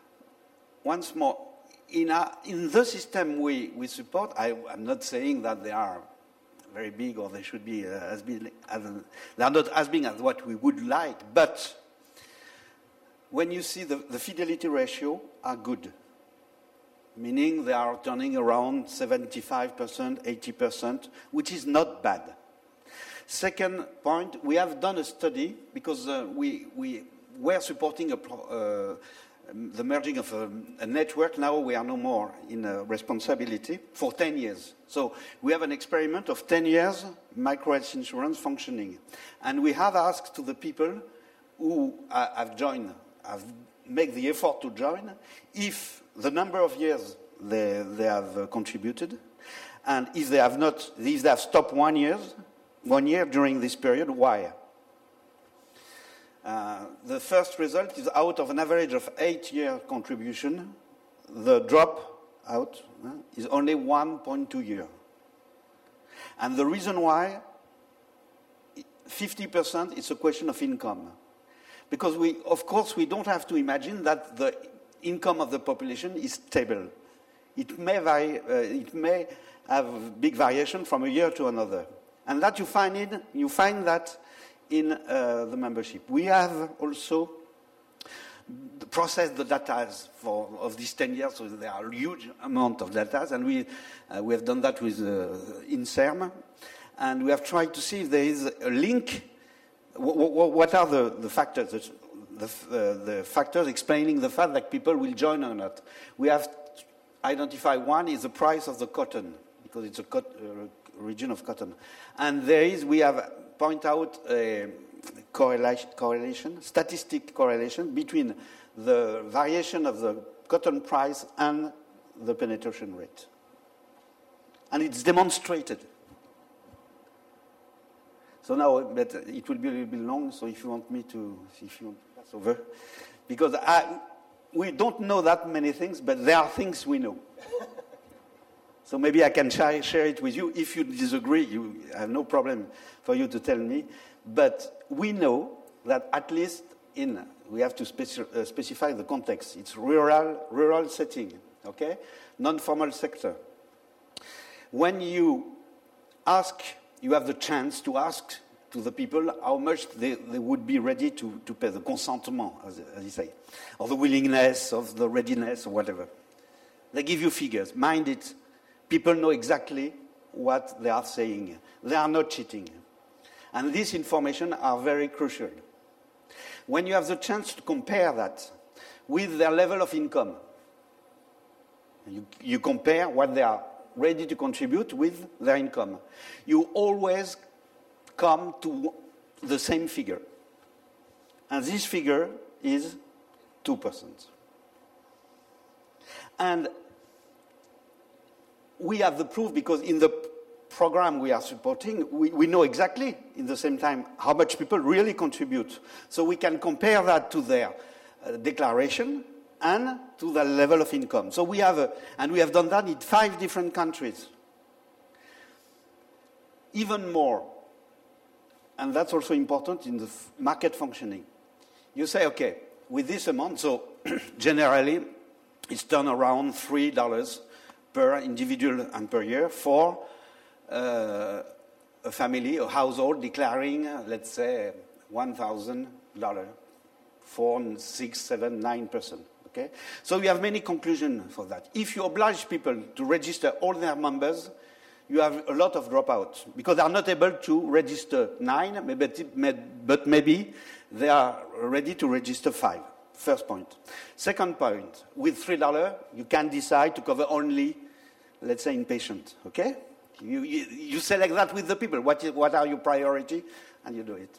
Once more, in, our, in the system we, we support, I, I'm not saying that they are very big, or they should be uh, as big as they are not as big as what we would like. But when you see the, the fidelity ratio are good, meaning they are turning around seventy-five percent, eighty percent, which is not bad. Second point, we have done a study because uh, we we were supporting a pro, uh, the merging of a, a network. Now we are no more in uh, responsibility for ten years. So we have an experiment of ten years micro-health insurance functioning. And we have asked to the people who uh, have joined, have made the effort to join, if the number of years they, they have uh, contributed, and if they have not, if they have stopped one year, one year during this period, why? Uh, the first result is out of an average of eight-year contribution, the drop out uh, is only one point two years. And the reason why, fifty percent is a question of income. Because we, of course, we don't have to imagine that the income of the population is stable. It may vary, uh, it may have big variation from a year to another. And that you find in, you find that in uh, the membership. We have also processed the data for of these ten years, so there are a huge amount of data, and we uh, we have done that with uh, INSERM, and we have tried to see if there is a link. W- w- what are the, the factors, the, uh, the factors explaining the fact that people will join or not? We have identified one is the price of the cotton, because it's a cot- uh, region of cotton, and there is we have point out a correlation, correlation, statistic correlation between the variation of the cotton price and the penetration rate. And it's demonstrated. So now, but it will be a little bit long, so if you want me to, if you want to pass over, because I, we don't know that many things, but there are things we know. So maybe I can share, share it with you. If you disagree, you I have no problem for you to tell me. But we know that at least in, we have to speci- uh, specify the context. It's rural, rural setting, okay? Non-formal sector. When you ask, you have the chance to ask to the people how much they, they would be ready to, to pay, the consentement, as, as you say, or the willingness, of the readiness, or whatever. They give you figures. Mind it. People know exactly what they are saying. They are not cheating. And this information are very crucial. When you have the chance to compare that with their level of income, you, you compare what they are ready to contribute with their income, you always come to the same figure. And this figure is two percent. And we have the proof because in the program we are supporting, we, we know exactly in the same time how much people really contribute. So we can compare that to their uh, declaration and to the level of income. So we have, a, and we have done that in five different countries. Even more, and that's also important in the f- market functioning. You say, okay, with this amount, so generally it's turned around three dollars per individual and per year for uh, a family, a household declaring, uh, let's say, one thousand dollars for six, seven, nine percent. Okay? So we have many conclusions for that. If you oblige people to register all their members, you have a lot of dropouts because they are not able to register nine, but maybe they are ready to register five. First point. Second point, with three dollars, you can decide to cover only, let's say, inpatient, okay? You, you, you select that with the people. What, is, what are your priority? And you do it.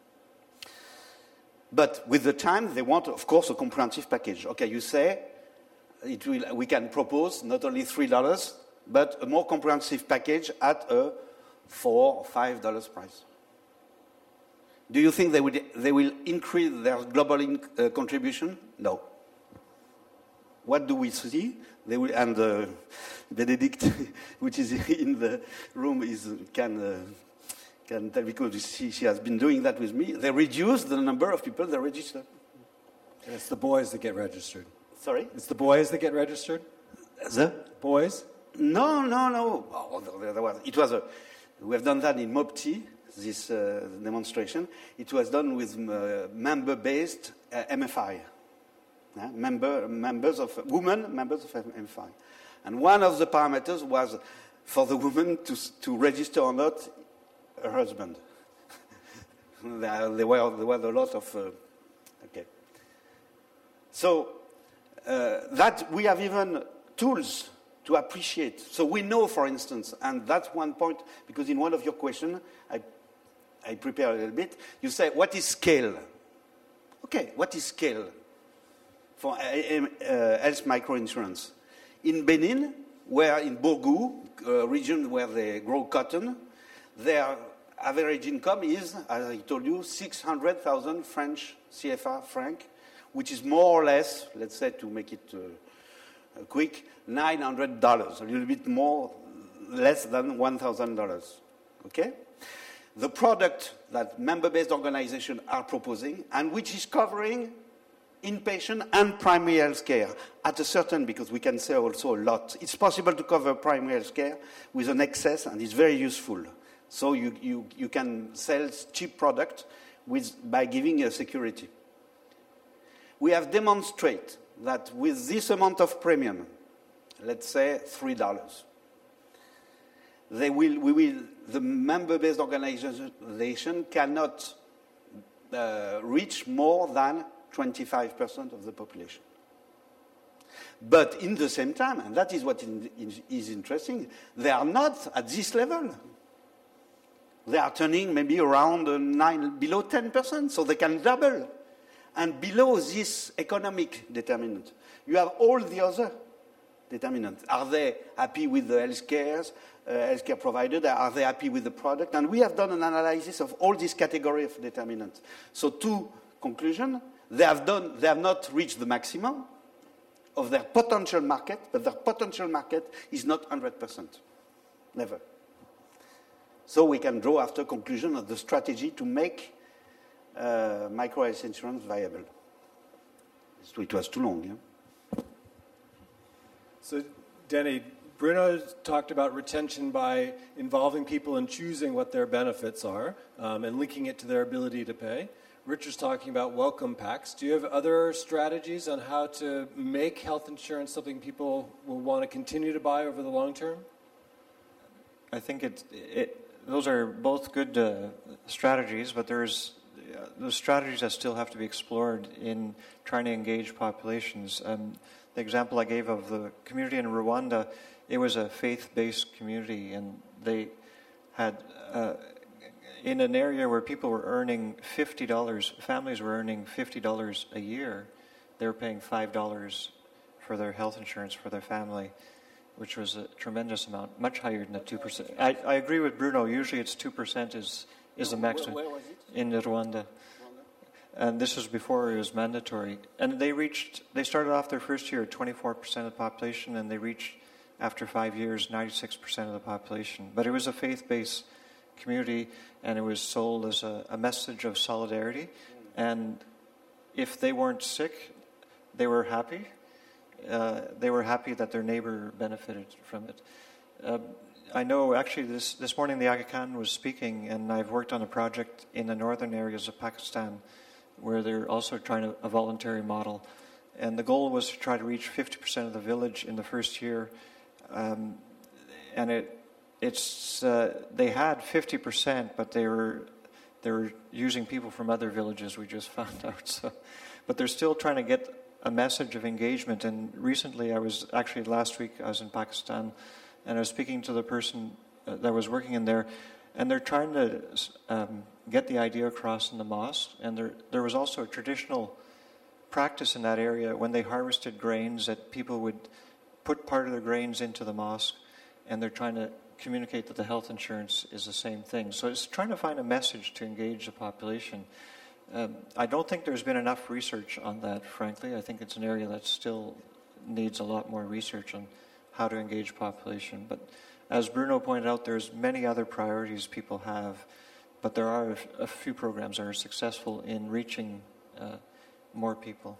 But with the time, they want, of course, a comprehensive package. Okay, you say it will, we can propose not only three dollars, but a more comprehensive package at a four or five dollars price. Do you think they, would, they will increase their global in, uh, contribution? No. What do we see? They will, and uh, Benedict, which is in the room, is can uh, can tell because she, she has been doing that with me. They reduce the number of people that register. And it's the boys that get registered. Sorry? It's the boys that get registered? The boys? No, no, no. Oh, there was, it was a We have done that in Mopti, this uh, demonstration. It was done with uh, member-based uh, M F I. Yeah? Member, members of, women members of M F I. And one of the parameters was for the woman to, to register or not her husband. there, there, were, there were a lot of... Uh, okay. So uh, that we have even tools to appreciate. So we know, for instance, and that's one point, because in one of your questions, I, I prepare a little bit, you say, what is scale? Okay, what is scale for uh, uh, health microinsurance? In Benin, where in Bourgou, a region where they grow cotton, their average income is, as I told you, six hundred thousand French C F A franc, which is more or less, let's say to make it uh, quick, nine hundred dollars, a little bit more, less than one thousand dollars. Okay? The product that member-based organizations are proposing, and which is covering inpatient and primary health care at a certain, because we can say also a lot. It's possible to cover primary health care with an excess, and it's very useful. So you, you, you can sell cheap product with, by giving a security. We have demonstrated that with this amount of premium, let's say three dollars, they will, we will, the member-based organization cannot uh, reach more than twenty-five percent of the population. But in the same time, and that is what in, in, is interesting, they are not at this level. They are turning maybe around uh, nine, below ten percent, so they can double. And below this economic determinant, you have all the other determinants. Are they happy with the healthcare, uh, healthcare provider? Are they happy with the product? And we have done an analysis of all these categories of determinants. So two conclusions. They have, done, they have not reached the maximum of their potential market, but their potential market is not one hundred percent. Never. So we can draw after conclusion of the strategy to make uh, micro health insurance viable. It was too long, yeah? So, Danny, Bruno talked about retention by involving people in choosing what their benefits are um, and linking it to their ability to pay. Richard's talking about welcome packs. Do you have other strategies on how to make health insurance something people will want to continue to buy over the long term? I think it, it those are both good uh, strategies, but there's uh, those strategies that still have to be explored in trying to engage populations. Um, the example I gave of the community in Rwanda, it was a faith-based community, and they had... Uh, in an area where people were earning fifty dollars, families were earning fifty dollars a year, they were paying five dollars for their health insurance for their family, which was a tremendous amount, much higher than the two percent. I, I agree with Bruno, usually it's two percent is, is the maximum. Where, where was it? In Rwanda. And this was before it was mandatory. And they reached, they started off their first year at twenty-four percent of the population, and they reached, after five years, ninety-six percent of the population. But it was a faith-based community, and it was sold as a, a message of solidarity. And if they weren't sick, they were happy. Uh, they were happy that their neighbor benefited from it. Uh, I know, actually, this, this morning the Aga Khan was speaking, and I've worked on a project in the northern areas of Pakistan where they're also trying to, a voluntary model. And the goal was to try to reach fifty percent of the village in the first year. Um, and it It's uh, they had fifty percent, but they were they were using people from other villages. We just found out. So, but they're still trying to get a message of engagement. And recently, I was actually last week I was in Pakistan, and I was speaking to the person uh, that was working in there, and they're trying to um, get the idea across in the mosque. And there there was also a traditional practice in that area when they harvested grains that people would put part of their grains into the mosque, and they're trying to communicate that the health insurance is the same thing. So it's trying to find a message to engage the population. Um, I don't think there's been enough research on that, frankly. I think it's an area that still needs a lot more research on how to engage population. But as Bruno pointed out, there's many other priorities people have, but there are a few programs that are successful in reaching uh, more people.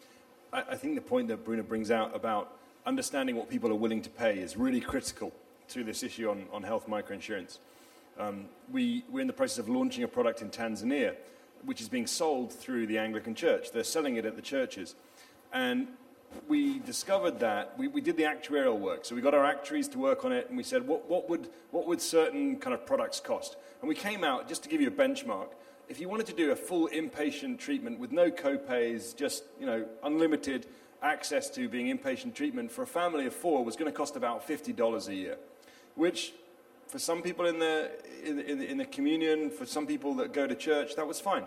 I, I think the point that Bruno brings out about understanding what people are willing to pay is really critical to this issue on, on health microinsurance. Um, we, we're in the process of launching a product in Tanzania, which is being sold through the Anglican Church. They're selling it at the churches. And we discovered that, we, we did the actuarial work. So we got our actuaries to work on it, and we said, what, what, would, what would certain kind of products cost? And we came out, just to give you a benchmark, if you wanted to do a full inpatient treatment with no co-pays, just, you know, unlimited access to being inpatient treatment for a family of four was going to cost about fifty dollars a year, which for some people in the, in the, in the, in the communion, for some people that go to church, that was fine.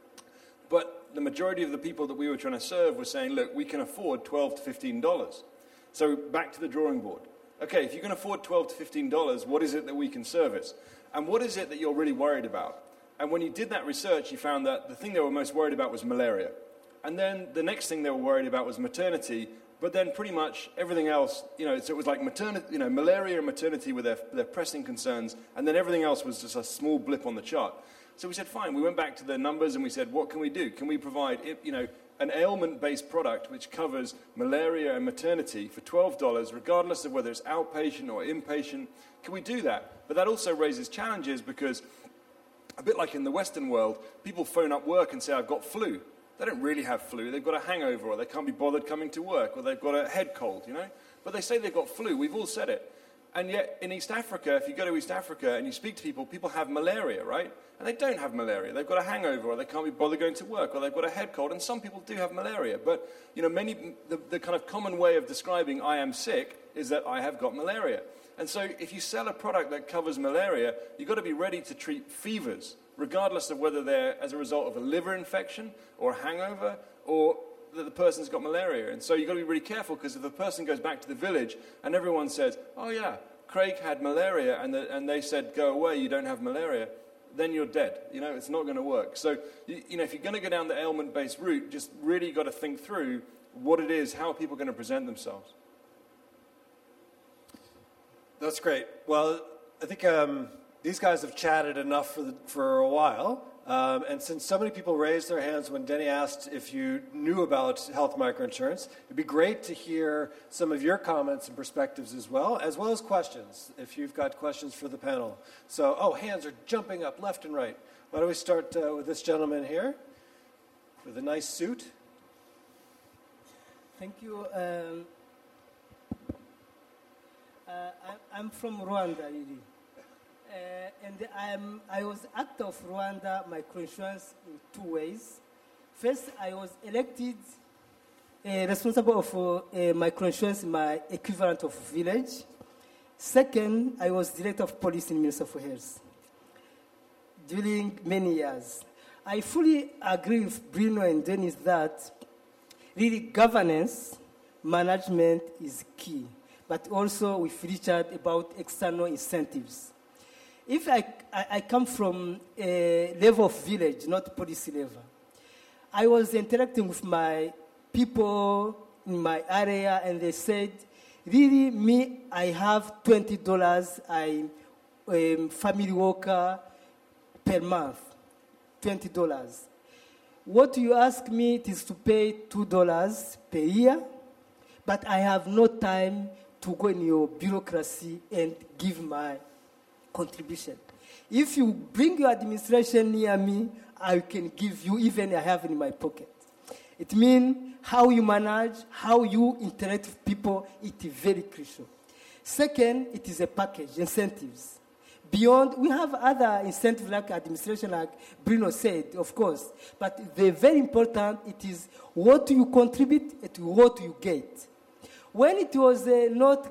But the majority of the people that we were trying to serve were saying, look, we can afford twelve to fifteen dollars. So back to the drawing board. Okay, if you can afford twelve to fifteen dollars, what is it that we can service? And what is it that you're really worried about? And when you did that research, you found that the thing they were most worried about was malaria. And then the next thing they were worried about was maternity, but then pretty much everything else, you know, so it was like maternity, you know, malaria and maternity were their, their pressing concerns, and then everything else was just a small blip on the chart. So we said, fine, we went back to the numbers and we said, what can we do? Can we provide, you know, an ailment-based product which covers malaria and maternity for twelve dollars, regardless of whether it's outpatient or inpatient? Can we do that? But that also raises challenges because, a bit like in the Western world, people phone up work and say, I've got flu. They don't really have flu. They've got a hangover, or they can't be bothered coming to work, or they've got a head cold, you know? But they say they've got flu. We've all said it. And yet, in East Africa, if you go to East Africa and you speak to people, people have malaria, right? And they don't have malaria. They've got a hangover, or they can't be bothered going to work, or they've got a head cold. And some people do have malaria. But, you know, many, the, the kind of common way of describing I am sick is that I have got malaria. And so if you sell a product that covers malaria, you've got to be ready to treat fevers, regardless of whether they're as a result of a liver infection or a hangover or that the person's got malaria. And so you've got to be really careful, because if the person goes back to the village and everyone says, oh yeah, Craig had malaria, and, the, and they said, go away, you don't have malaria, then you're dead. You know, it's not going to work. So, you, you know, if you're going to go down the ailment-based route, just really got to think through what it is, how people are going to present themselves. That's great. Well, I think um, these guys have chatted enough for, the, for a while. Um, and since so many people raised their hands when Denny asked if you knew about health microinsurance, it'd be great to hear some of your comments and perspectives as well, as well as questions, if you've got questions for the panel. So, oh, hands are jumping up left and right. Why don't we start uh, with this gentleman here with a nice suit? Thank you. Um, uh, I, I'm from Rwanda, really. Uh, and I'm, I was actor of Rwanda microinsurance in two ways. First, I was elected uh, responsible for uh, microinsurance in my equivalent of village. Second, I was director of police in Ministry of Health during many years. I fully agree with Bruno and Dennis that really governance, management is key, but also with Richard about external incentives. If I, I, I come from a level of village, not policy level, I was interacting with my people in my area, and they said, really, me, I have twenty dollars, I'm a family worker per month, twenty dollars. What you ask me it is to pay two dollars per year, but I have no time to go in your bureaucracy and give my contribution. If you bring your administration near me, I can give you even I have in my pocket. It means how you manage, how you interact with people, it is very crucial. Second, it is a package, incentives. Beyond, we have other incentives like administration, like Bruno said, of course. But the very important, it is what you contribute and what you get. When it was uh, not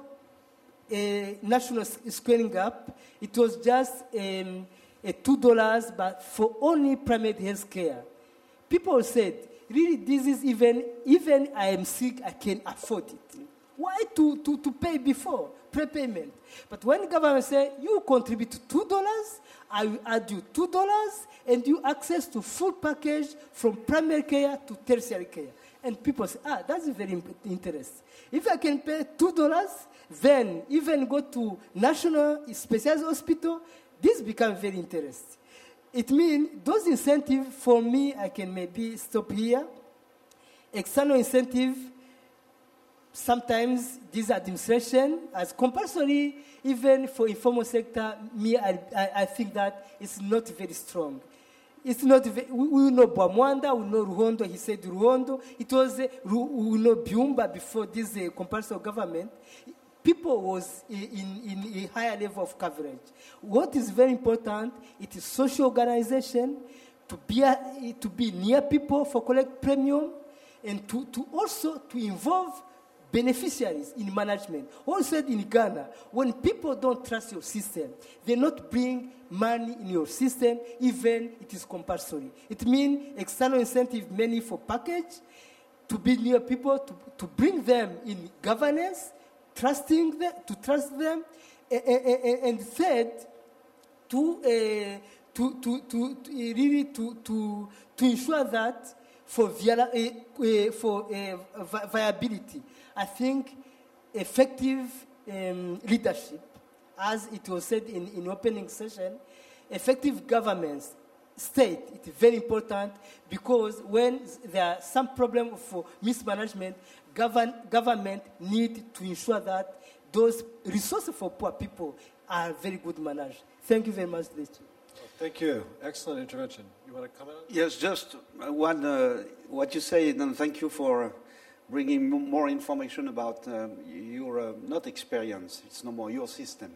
a national scaling up, it was just um, a two dollars, but for only primary health care. People said, really, this is even, even I am sick, I can afford it. Why to, to, to pay before, prepayment? But when the government say, you contribute two dollars, I will add you two dollars, and you access to full package from primary care to tertiary care. And people say, ah, that's very interesting. If I can pay two dollars, then even go to national specialized hospital, this becomes very interesting. It means those incentives, for me, I can maybe stop here. External incentive, sometimes this administration as compulsory, even for informal sector, me, I, I, I think that it's not very strong. It's not, ve- we, we know Bwamwanda, we know Ruhondo, he said Ruhondo. It was, uh, Ru- we know Byumba before this uh, compulsory government. People was in, in, in a higher level of coverage. What is very important, it is social organization, to be, a, to be near people for collect premium, and to, to also to involve beneficiaries in management. Also in Ghana, when people don't trust your system, they not bring money in your system, even it is compulsory. It means external incentive money for package, to be near people, to, to bring them in governance, trusting them, to trust them, and, and, and third, to, uh, to, to, to, to really to, to, to ensure that for, via, uh, uh, for uh, vi- viability. I think effective um, leadership, as it was said in, in opening session, effective governance, state, it's very important because when there are some problem for mismanagement, govern, government need to ensure that those resources for poor people are very good managed. Thank you very much, Lechi. Thank you. Excellent intervention. You want to comment on it? Yes, just one, uh, what you say, and thank you for bringing m- more information about uh, your, uh, not experience, it's no more your system.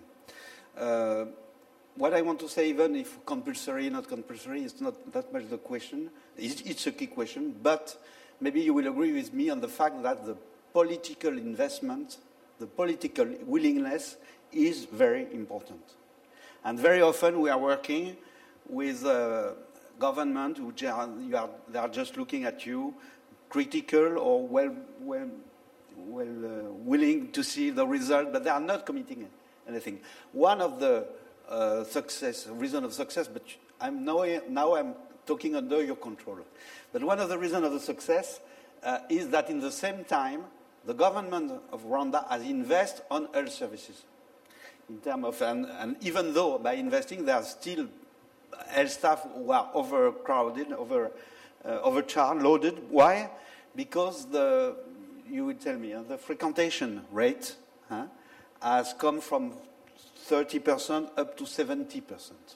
Uh, what I want to say, even if compulsory, not compulsory, it's not that much the question. It's, it's a key question, but maybe you will agree with me on the fact that the political investment, the political willingness is very important. And very often we are working with uh, government who are, you are, they are just looking at you, critical or well, well, well uh, willing to see the result, but they are not committing anything. One of the uh, success, reason of success, but I'm now, now I'm talking under your control. But one of the reasons of the success uh, is that in the same time, the government of Rwanda has invested on health services. In terms of, and, and even though by investing there are still health staff who are overcrowded, over, uh, overcharged, loaded. Why? Because the, you would tell me, uh, the frequentation rate huh, has come from thirty percent up to seventy percent.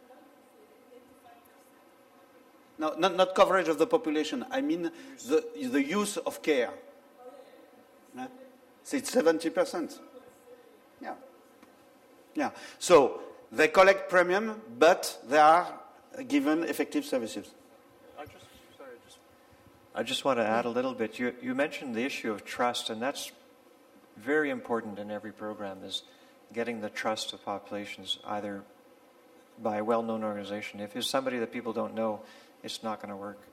No, not, not coverage of the population. I mean the, the use of care. Huh? So it's seventy percent. Yeah. Yeah. So they collect premium, but they are given effective services. I just, sorry, just, I just want to add a little bit. You, you mentioned the issue of trust, and that's very important in every program, is getting the trust of populations either by a well-known organization. If it's somebody that people don't know, it's not going to work.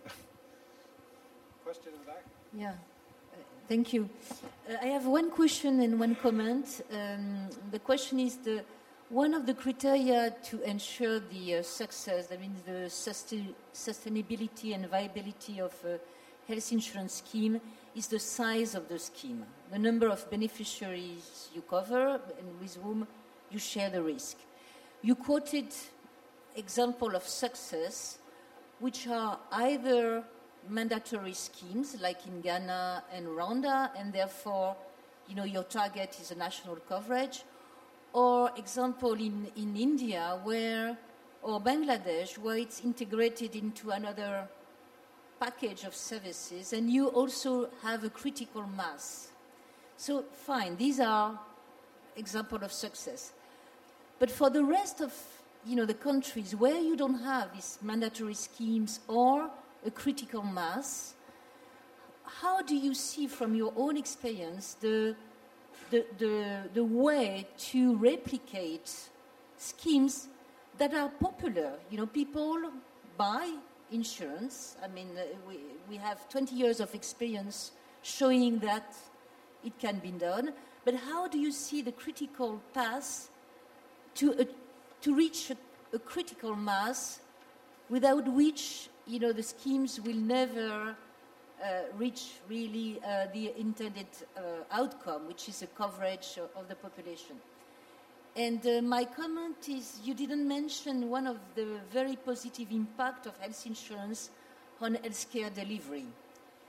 Question in the back? Yeah, uh, thank you. Uh, I have one question and one comment. Um, the question is the one of the criteria to ensure the uh, success, that means the sustain, sustainability and viability of a health insurance scheme, is the size of the scheme, the number of beneficiaries you cover and with whom you share the risk. You quoted example of success, which are either mandatory schemes, like in Ghana and Rwanda, and therefore, you know, your target is a national coverage, or example in, in India, where, or Bangladesh, where it's integrated into another package of services, and you also have a critical mass. So, fine, these are examples of success. But for the rest of, you know, the countries where you don't have these mandatory schemes or a critical mass, how do you see from your own experience the, the, the, the way to replicate schemes that are popular? You know, people buy insurance. I mean, uh, we, we have twenty years of experience showing that it can be done. But how do you see the critical path to, uh, to reach a, a critical mass without which, you know, the schemes will never uh, reach really uh, the intended uh, outcome, which is a coverage of, of the population. And uh, my comment is, you didn't mention one of the very positive impact of health insurance on healthcare delivery.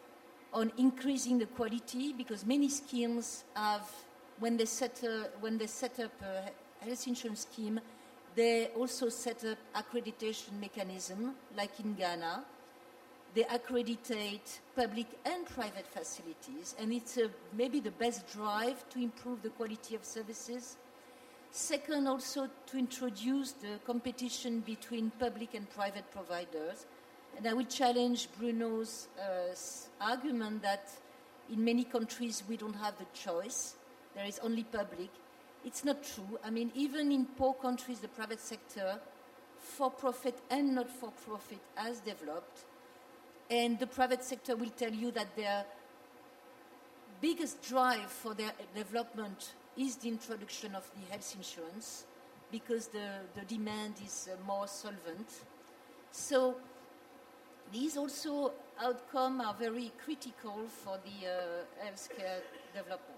on increasing the quality, because many schemes have, when they set, a, when they set up a health insurance scheme, they also set up accreditation mechanism, like in Ghana. They accreditate public and private facilities, and it's uh, maybe the best drive to improve the quality of services. Second, also to introduce the competition between public and private providers. And I will challenge Bruno's uh, argument that in many countries we don't have the choice. There is only public. It's not true. I mean, even in poor countries, the private sector, for-profit and not-for-profit, has developed. And the private sector will tell you that their biggest drive for their development is the introduction of the health insurance, because the, the demand is uh, more solvent. So these also outcomes are very critical for the uh, healthcare development.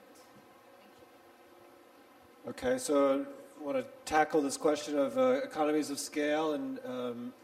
Thank you. Okay, so I want to tackle this question of uh, economies of scale. And um,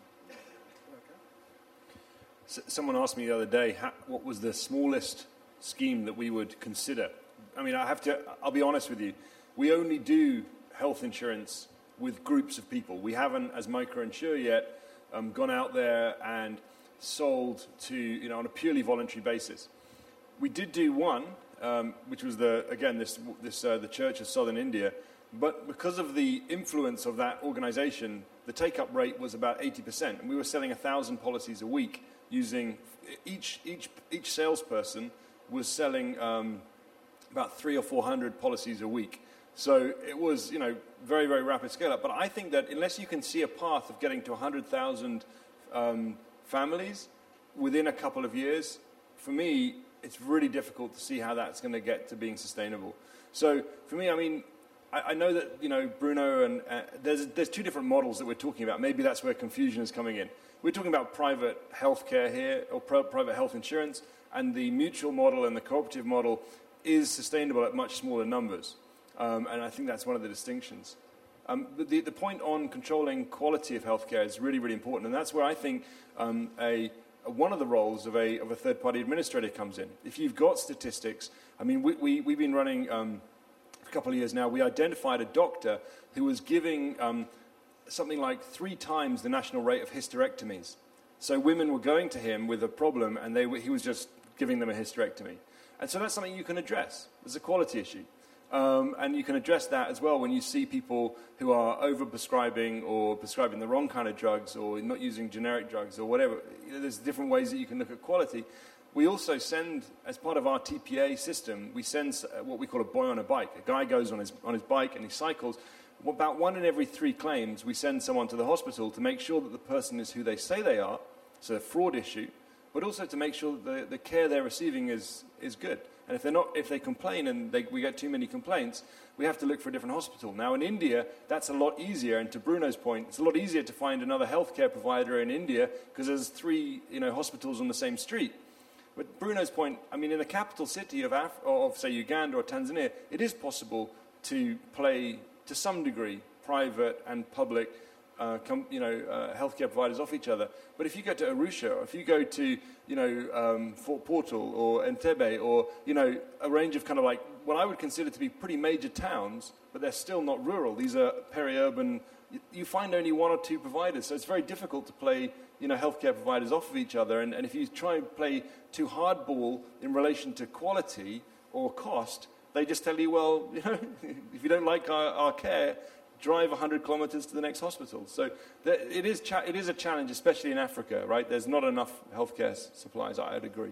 S- someone asked me the other day, how, what was the smallest scheme that we would consider? I mean, I have to, I'll be honest with you. We only do health insurance with groups of people. We haven't, as MicroInsure yet, um, gone out there and sold to, you know, on a purely voluntary basis. We did do one, um, which was the, again, this, this uh, the Church of Southern India. But because of the influence of that organization, the take-up rate was about eighty percent. And we were selling one thousand policies a week using, each, each, each salesperson was selling um, about three or four hundred policies a week. So it was, you know, very, very rapid scale up. But I think that unless you can see a path of getting to one hundred thousand um, families within a couple of years, for me, it's really difficult to see how that's going to get to being sustainable. So for me, I mean, I, I know that, you know, Bruno, and uh, there's, there's two different models that we're talking about. Maybe that's where confusion is coming in. We're talking about private healthcare here, or pro- private health insurance, and the mutual model and the cooperative model is sustainable at much smaller numbers. Um, and I think that's one of the distinctions. Um, but the, the point on controlling quality of healthcare is really, really important. And that's where I think um, a, a, one of the roles of a, of a third-party administrator comes in. If you've got statistics, I mean, we, we, we've been running um, for a couple of years now. We identified a doctor who was giving um, something like three times the national rate of hysterectomies. So women were going to him with a problem, and they were, he was just giving them a hysterectomy. And so that's something you can address. There's a quality issue. Um, and you can address that as well when you see people who are over-prescribing or prescribing the wrong kind of drugs or not using generic drugs or whatever. You know, there's different ways that you can look at quality. We also send, as part of our T P A system, we send what we call a boy on a bike. A guy goes on his, on his bike and he cycles. About one in every three claims, we send someone to the hospital to make sure that the person is who they say they are, so a fraud issue, but also to make sure that the, the care they're receiving is, is good. And if they're not, if they complain and they, we get too many complaints, we have to look for a different hospital. Now, in India, that's a lot easier. And to Bruno's point, it's a lot easier to find another healthcare provider in India because there's three, you know, hospitals on the same street. But Bruno's point, I mean, in the capital city of, Af- of say, Uganda or Tanzania, it is possible to play, to some degree, private and public Uh, com, you know, uh, healthcare providers off each other. But if you go to Arusha, or if you go to, you know, um, Fort Portal or Entebbe, or, you know, a range of kind of like what I would consider to be pretty major towns, but they're still not rural. These are peri-urban. You, you find only one or two providers, so it's very difficult to play, you know, healthcare providers off of each other. And, and if you try and play too hardball in relation to quality or cost, they just tell you, well, you know, if you don't like our, our care, drive one hundred kilometers to the next hospital. So there, it, is cha- it is a challenge, especially in Africa, right? There's not enough healthcare s- supplies, I'd agree.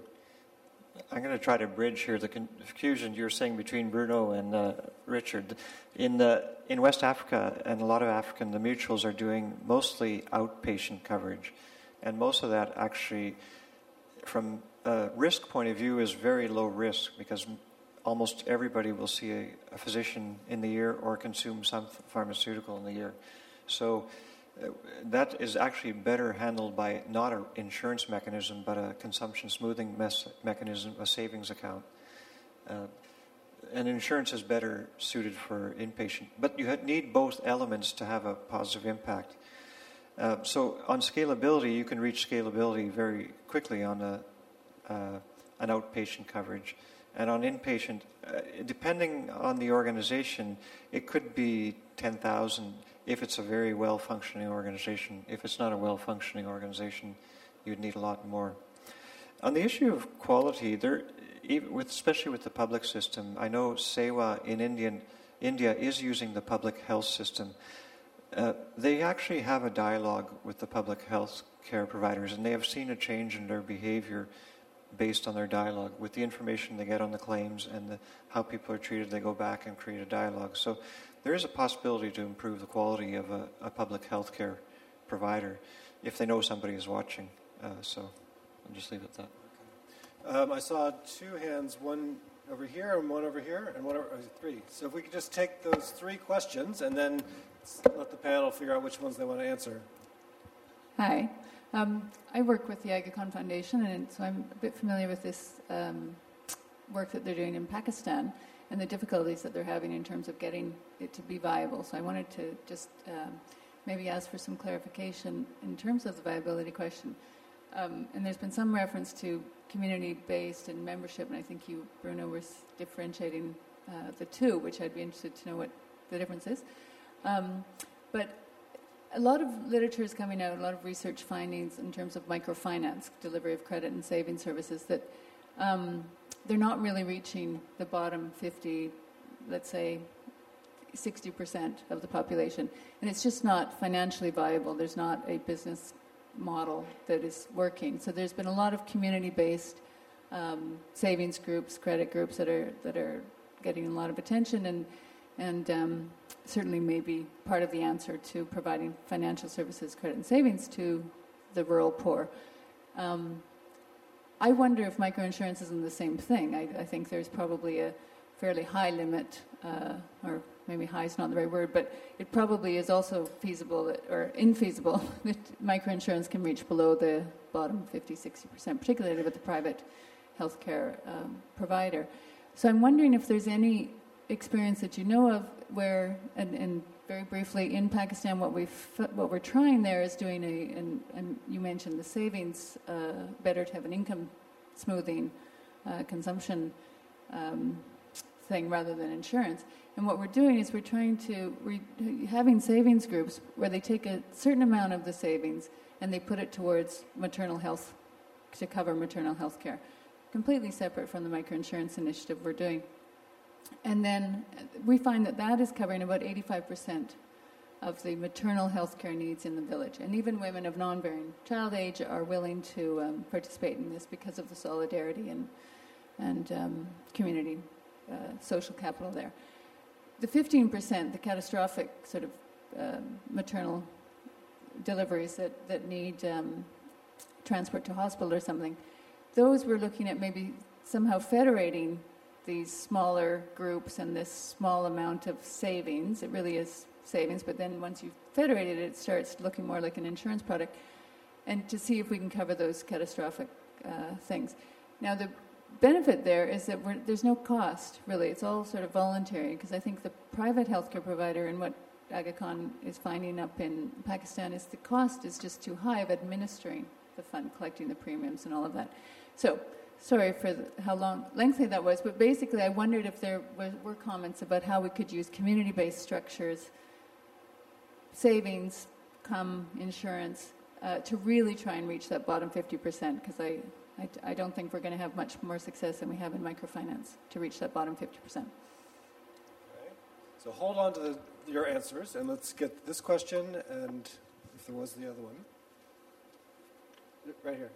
I'm going to try to bridge here the confusion you're saying between Bruno and uh, Richard. In, uh, in West Africa and a lot of African, the mutuals are doing mostly outpatient coverage. And most of that actually, from a risk point of view, is very low risk because almost everybody will see a, a physician in the year or consume some pharmaceutical in the year. So uh, that is actually better handled by not an insurance mechanism, but a consumption smoothing mes- mechanism, a savings account. Uh, and insurance is better suited for inpatient. But you need both elements to have a positive impact. Uh, so on scalability, you can reach scalability very quickly on a uh, an outpatient coverage. And on inpatient, uh, depending on the organization, it could be ten thousand if it's a very well-functioning organization. If it's not a well-functioning organization, you'd need a lot more. On the issue of quality, there, even with, especially with the public system, I know Sewa in Indian, India is using the public health system. Uh, they actually have a dialogue with the public health care providers, and they have seen a change in their behavior based on their dialogue. With the information they get on the claims and the, how people are treated, they go back and create a dialogue. So there is a possibility to improve the quality of a, a public health care provider if they know somebody is watching. Uh, so I'll just leave it at that. Okay. Um, I saw two hands, one over here and one over here, and one over, uh, three. So if we could just take those three questions and then let the panel figure out which ones they want to answer. Hi. Um, I work with the Aga Khan Foundation, and so I'm a bit familiar with this um, work that they're doing in Pakistan and the difficulties that they're having in terms of getting it to be viable. So I wanted to just um, maybe ask for some clarification in terms of the viability question. Um, and there's been some reference to community-based and membership, and I think you, Bruno, were differentiating uh, the two, which I'd be interested to know what the difference is. Um, but a lot of literature is coming out, a lot of research findings in terms of microfinance, delivery of credit and saving services, that um, they're not really reaching the bottom fifty, let's say sixty percent of the population. And it's just not financially viable. There's not a business model that is working. So there's been a lot of community-based um, savings groups, credit groups that are that are getting a lot of attention, and and um, certainly maybe part of the answer to providing financial services, credit and savings to the rural poor. Um, I wonder if microinsurance isn't the same thing. I, I think there's probably a fairly high limit, uh, or maybe high is not the right word, but it probably is also feasible that, or infeasible that microinsurance can reach below the bottom fifty, sixty percent, particularly with the private healthcare um, provider. So I'm wondering if there's any experience that you know of where, and, and very briefly, in Pakistan, what we've what we're trying there is doing a, and, and you mentioned the savings, uh, better to have an income smoothing uh, consumption um, thing rather than insurance. And what we're doing is we're trying to, re- having savings groups where they take a certain amount of the savings and they put it towards maternal health, to cover maternal health care, completely separate from the microinsurance initiative we're doing. And then we find that that is covering about eighty-five percent of the maternal health care needs in the village. And even women of non-bearing child age are willing to um, participate in this because of the solidarity and, and um, community uh, social capital there. The fifteen percent, the catastrophic sort of uh, maternal deliveries that, that need um, transport to hospital or something, those we're looking at maybe somehow federating these smaller groups and this small amount of savings. It really is savings, but then once you've federated it, it starts looking more like an insurance product, and to see if we can cover those catastrophic uh, things. Now, the benefit there is that we're, there's no cost, really. It's all sort of voluntary, because I think the private healthcare provider, and what Aga Khan is finding up in Pakistan, is the cost is just too high of administering the fund, collecting the premiums and all of that. So, sorry for the, how long, lengthy that was, but basically I wondered if there were, were comments about how we could use community-based structures, savings, come insurance, uh, to really try and reach that bottom fifty percent, because I, I, I don't think we're going to have much more success than we have in microfinance to reach that bottom fifty percent. Okay. So hold on to the, your answers, and let's get this question, and if there was the other one. Right here.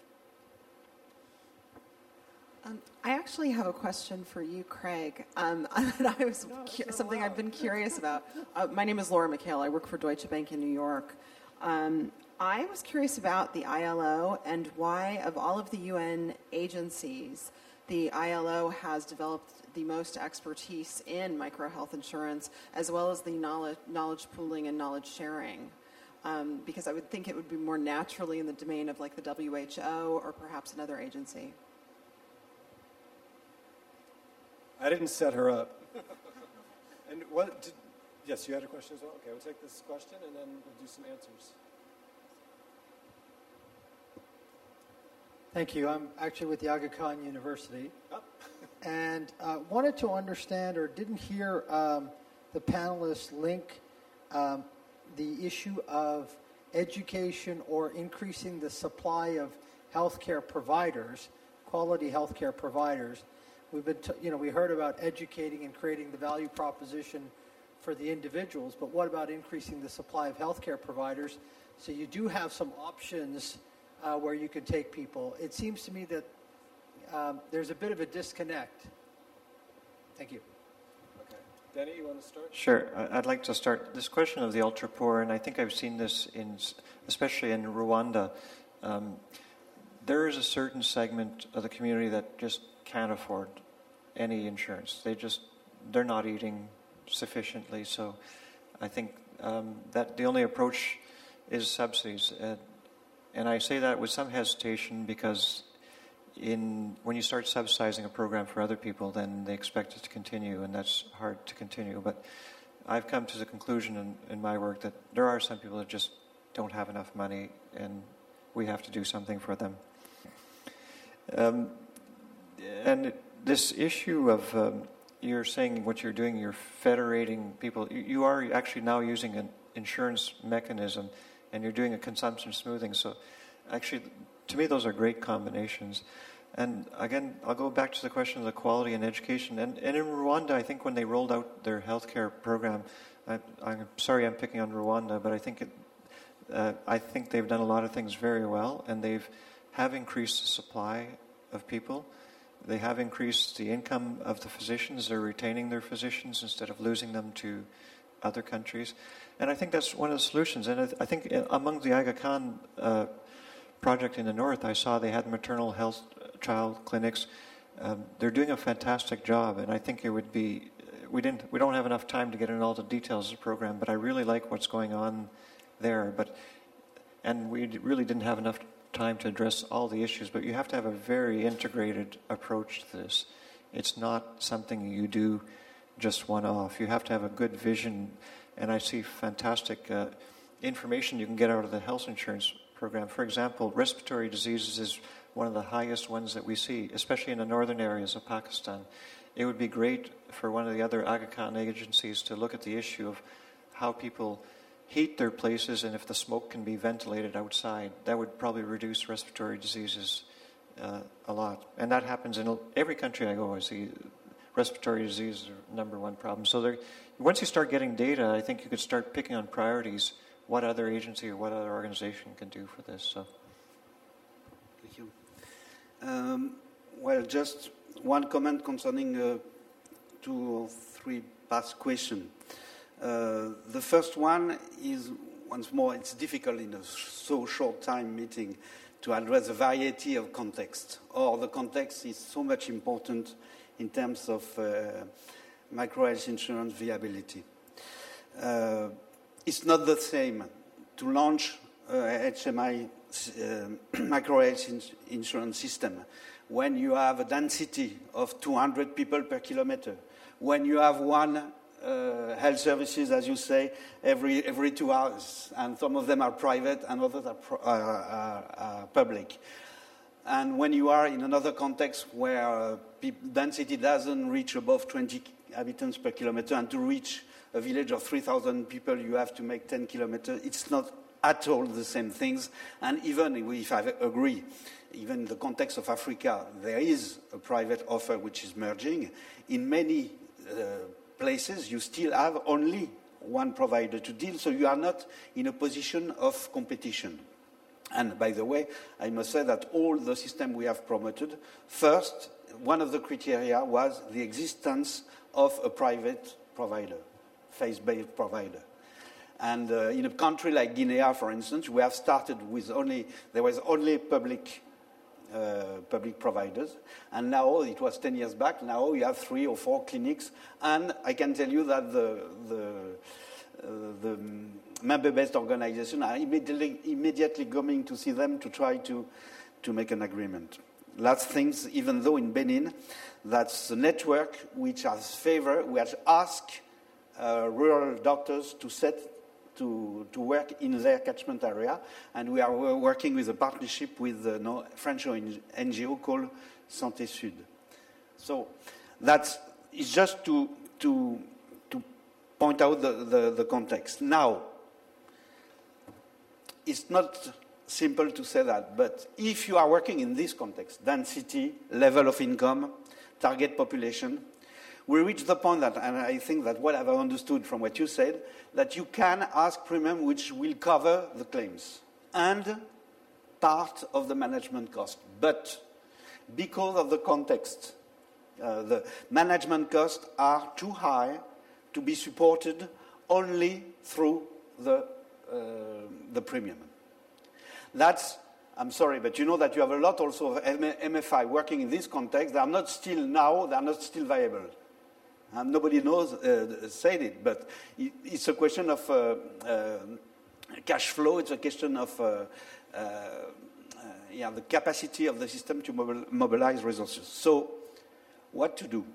Um, I actually have a question for you, Craig. Um, I was no, cu- so something loud. I've been curious about. Uh, my name is Laura McHale. I work for Deutsche Bank in New York. Um, I was curious about the I L O and why, of all of the U N agencies, the I L O has developed the most expertise in microhealth insurance, as well as the knowledge, knowledge pooling and knowledge sharing. Um, because I would think it would be more naturally in the domain of like the W H O or perhaps another agency. I didn't set her up. And what? Did, yes, you had a question as well? Okay, we'll take this question and then we'll do some answers. Thank you. I'm actually with the Aga Khan University. Oh. and uh, wanted to understand, or didn't hear um, the panelists link um, the issue of education or increasing the supply of healthcare providers, quality healthcare providers. We've been, t- you know, we heard about educating and creating the value proposition for the individuals, but what about increasing the supply of healthcare providers? So you do have some options uh, where you can take people. It seems to me that um, there's a bit of a disconnect. Thank you. Okay. Danny, you want to start? Sure. I'd like to start this question of the ultra poor, and I think I've seen this in, especially in Rwanda. Um, there is a certain segment of the community that just can't afford any insurance. They just, they're not eating sufficiently. So I think um, that the only approach is subsidies. Uh, and I say that with some hesitation because in when you start subsidizing a program for other people, then they expect it to continue, and that's hard to continue. But I've come to the conclusion in, in my work that there are some people that just don't have enough money, and we have to do something for them. Um, and this issue of um, you're saying what you're doing, you're federating people. You, you are actually now using an insurance mechanism, and you're doing a consumption smoothing. So actually, to me, those are great combinations. And again, I'll go back to the question of the quality and education. And, and in Rwanda, I think when they rolled out their healthcare program, I, I'm sorry I'm picking on Rwanda, but I think it, uh, I think they've done a lot of things very well, and they've have increased the supply of people. They have increased the income of the physicians. They're retaining their physicians instead of losing them to other countries. And I think that's one of the solutions. And I think among the Aga Khan uh, project in the north, I saw they had maternal health child clinics. Um, they're doing a fantastic job, and I think it would be. We didn't. We don't have enough time to get into all the details of the program, but I really like what's going on there. But and we really didn't have enough time to address all the issues. But you have to have a very integrated approach to this. It's not something you do just one off. You have to have a good vision, and I see fantastic uh, information you can get out of the health insurance program. For example, respiratory diseases is one of the highest ones that we see, especially in the northern areas of Pakistan. It would be great for one of the other Aga Khan agencies to look at the issue of how people heat their places and if the smoke can be ventilated outside. That would probably reduce respiratory diseases uh, a lot. And that happens in every country I go. I see respiratory disease is the number one problem. So there, once you start getting data, I think you could start picking on priorities, what other agency or what other organization can do for this. So. Thank you. Um, well, just one comment concerning uh, two or three past questions. Uh, the first one is, once more, it's difficult in a so short time meeting to address a variety of context, or the context is so much important in terms of uh, micro-health insurance viability. Uh, it's not the same to launch a H M I uh, micro-health ins- insurance system when you have a density of two hundred people per kilometer, when you have one uh, health services, as you say, every every two hours, and some of them are private and others are, pro- uh, are, are public. And when you are in another context where uh, pe- density doesn't reach above twenty inhabitants per kilometer, and to reach a village of three thousand people, you have to make ten kilometers. It's not at all the same things. And even if I agree, even in the context of Africa, there is a private offer which is merging. In many uh, places, you still have only one provider to deal, so you are not in a position of competition. And by the way, I must say that all the system we have promoted, first, one of the criteria was the existence of a private provider, face-based provider. And uh, in a country like Guinea, for instance, we have started with only, there was only public uh, public providers. And now, it was ten years back, now we have three or four clinics. And I can tell you that the, the, uh, the member-based organizations are immediately, immediately coming to see them to try to, to make an agreement. Last things, even though in Benin, that's the network which has favor, which asked uh, rural doctors to set to, to work in their catchment area. And we are working with a partnership with a no, French N G O called Santé Sud. So that's it's just to, to, to point out the, the, the context. Now, it's not simple to say that, but if you are working in this context, density, level of income, target population, we reach the point that, and I think that what I've understood from what you said, that you can ask premium which will cover the claims and part of the management cost. But because of the context, uh, the management costs are too high to be supported only through the, uh, the premium. That's, I'm sorry, but you know that you have a lot also of M F I working in this context. They are not still now, they are not still viable. And nobody knows, uh, said it, but it, it's a question of uh, uh, cash flow, it's a question of uh, uh, uh, yeah, the capacity of the system to mobil mobilize resources. So, what to do?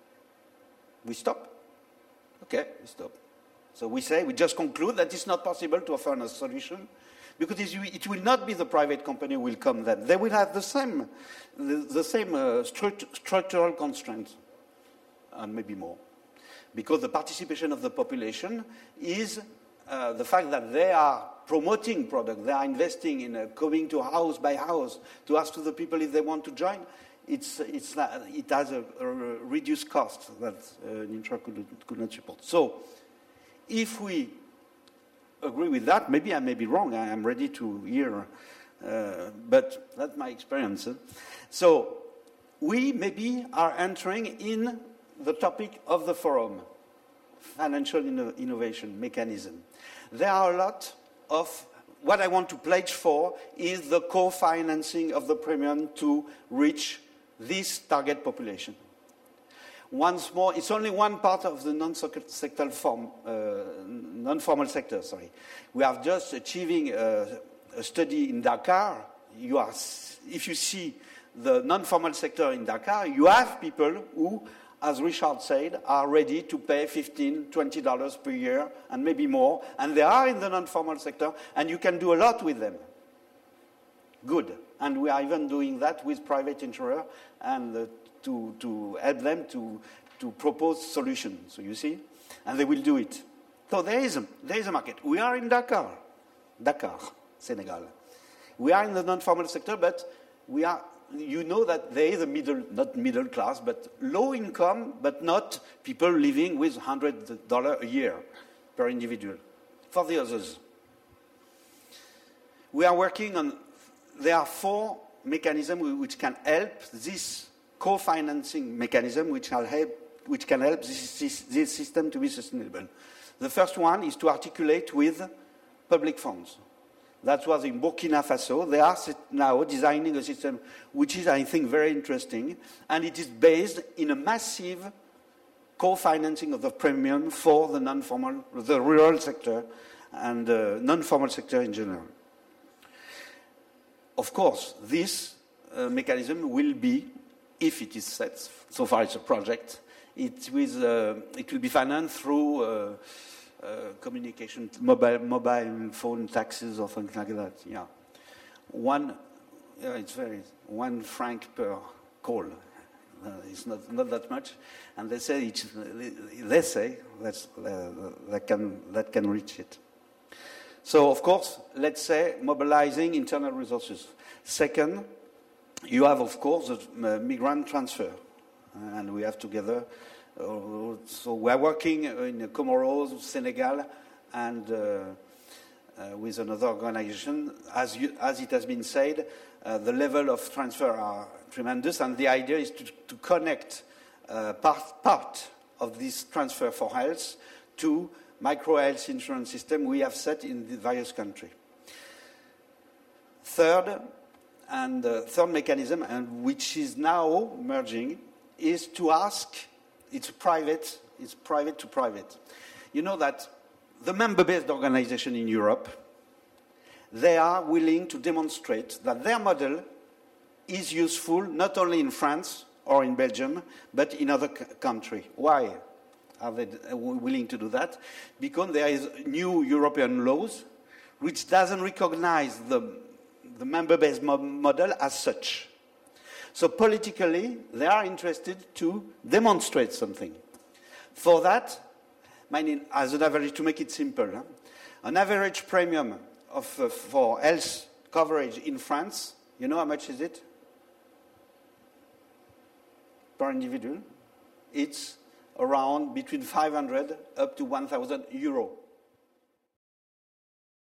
We stop. Okay, we stop. So we say, we just conclude that it's not possible to offer a solution, because it will not be the private company who will come then. They will have the same, the, the same uh, stru structural constraints, and maybe more. Because the participation of the population is uh, the fact that they are promoting products, they are investing in uh, going to house by house to ask to the people if they want to join. It's, it's not, it has a, a reduced cost that uh, Nintra could, could not support. So, if we agree with that, maybe I may be wrong, I am ready to hear, uh, but that's my experience. Huh? So, we maybe are entering in the topic of the forum, financial inno innovation mechanism. There are a lot of, what I want to pledge for is the co-financing of the premium to reach this target population. Once more, it's only one part of the non-sectoral form, uh, non-formal sector, sorry. We are just achieving a, a study in Dakar. You are, if you see the non-formal sector in Dakar, you have people who, as Richard said, are ready to pay fifteen, twenty dollars per year, and maybe more, and they are in the non-formal sector, and you can do a lot with them. Good. And we are even doing that with private insurer, and uh, to, to help them to, to propose solutions, so you see, and they will do it. So there is, a, there is a market. We are in Dakar, Dakar, Senegal. We are in the non-formal sector, but we are, you know that there is a middle, not middle class, but low income, but not people living with one hundred dollars a year per individual. For the others, we are working on, there are four mechanisms which can help this co-financing mechanism, which, help, which can help this, this system to be sustainable. The first one is to articulate with public funds. That was in Burkina Faso. They are now designing a system which is, I think, very interesting, and it is based in a massive co-financing of the premium for the non-formal, the rural sector, and uh, non-formal sector in general. Of course, this uh, mechanism will be, if it is set, so far it's a project, it, with, uh, it will be financed through uh, uh, communication, mobile, mobile phone taxes or something like that, yeah. One, yeah, it's very, one franc per call. Uh, it's not, not that much. And they say, each, they say that's, uh, that, can, that can reach it. So, of course, let's say mobilizing internal resources. Second, you have, of course, the migrant transfer. And we have together, uh, so we're working in Comoros, Senegal, and uh, uh, with another organization. As, you, as it has been said, uh, the level of transfer are tremendous, and the idea is to, to connect uh, part, part of this transfer for health to micro-health insurance system we have set in the various countries. Third, and uh, third mechanism, and which is now merging, is to ask, it's private, it's private to private. You know that the member-based organization in Europe, they are willing to demonstrate that their model is useful not only in France or in Belgium, but in other countries. Why? are they willing to do that? Because there is new European laws which doesn't recognize the, the member-based mo- model as such. So politically, they are interested to demonstrate something. For that, meaning, as an average, to make it simple, huh? An average premium of, uh, for health coverage in France, you know how much is it? Per individual? It's around between five hundred up to one thousand euro.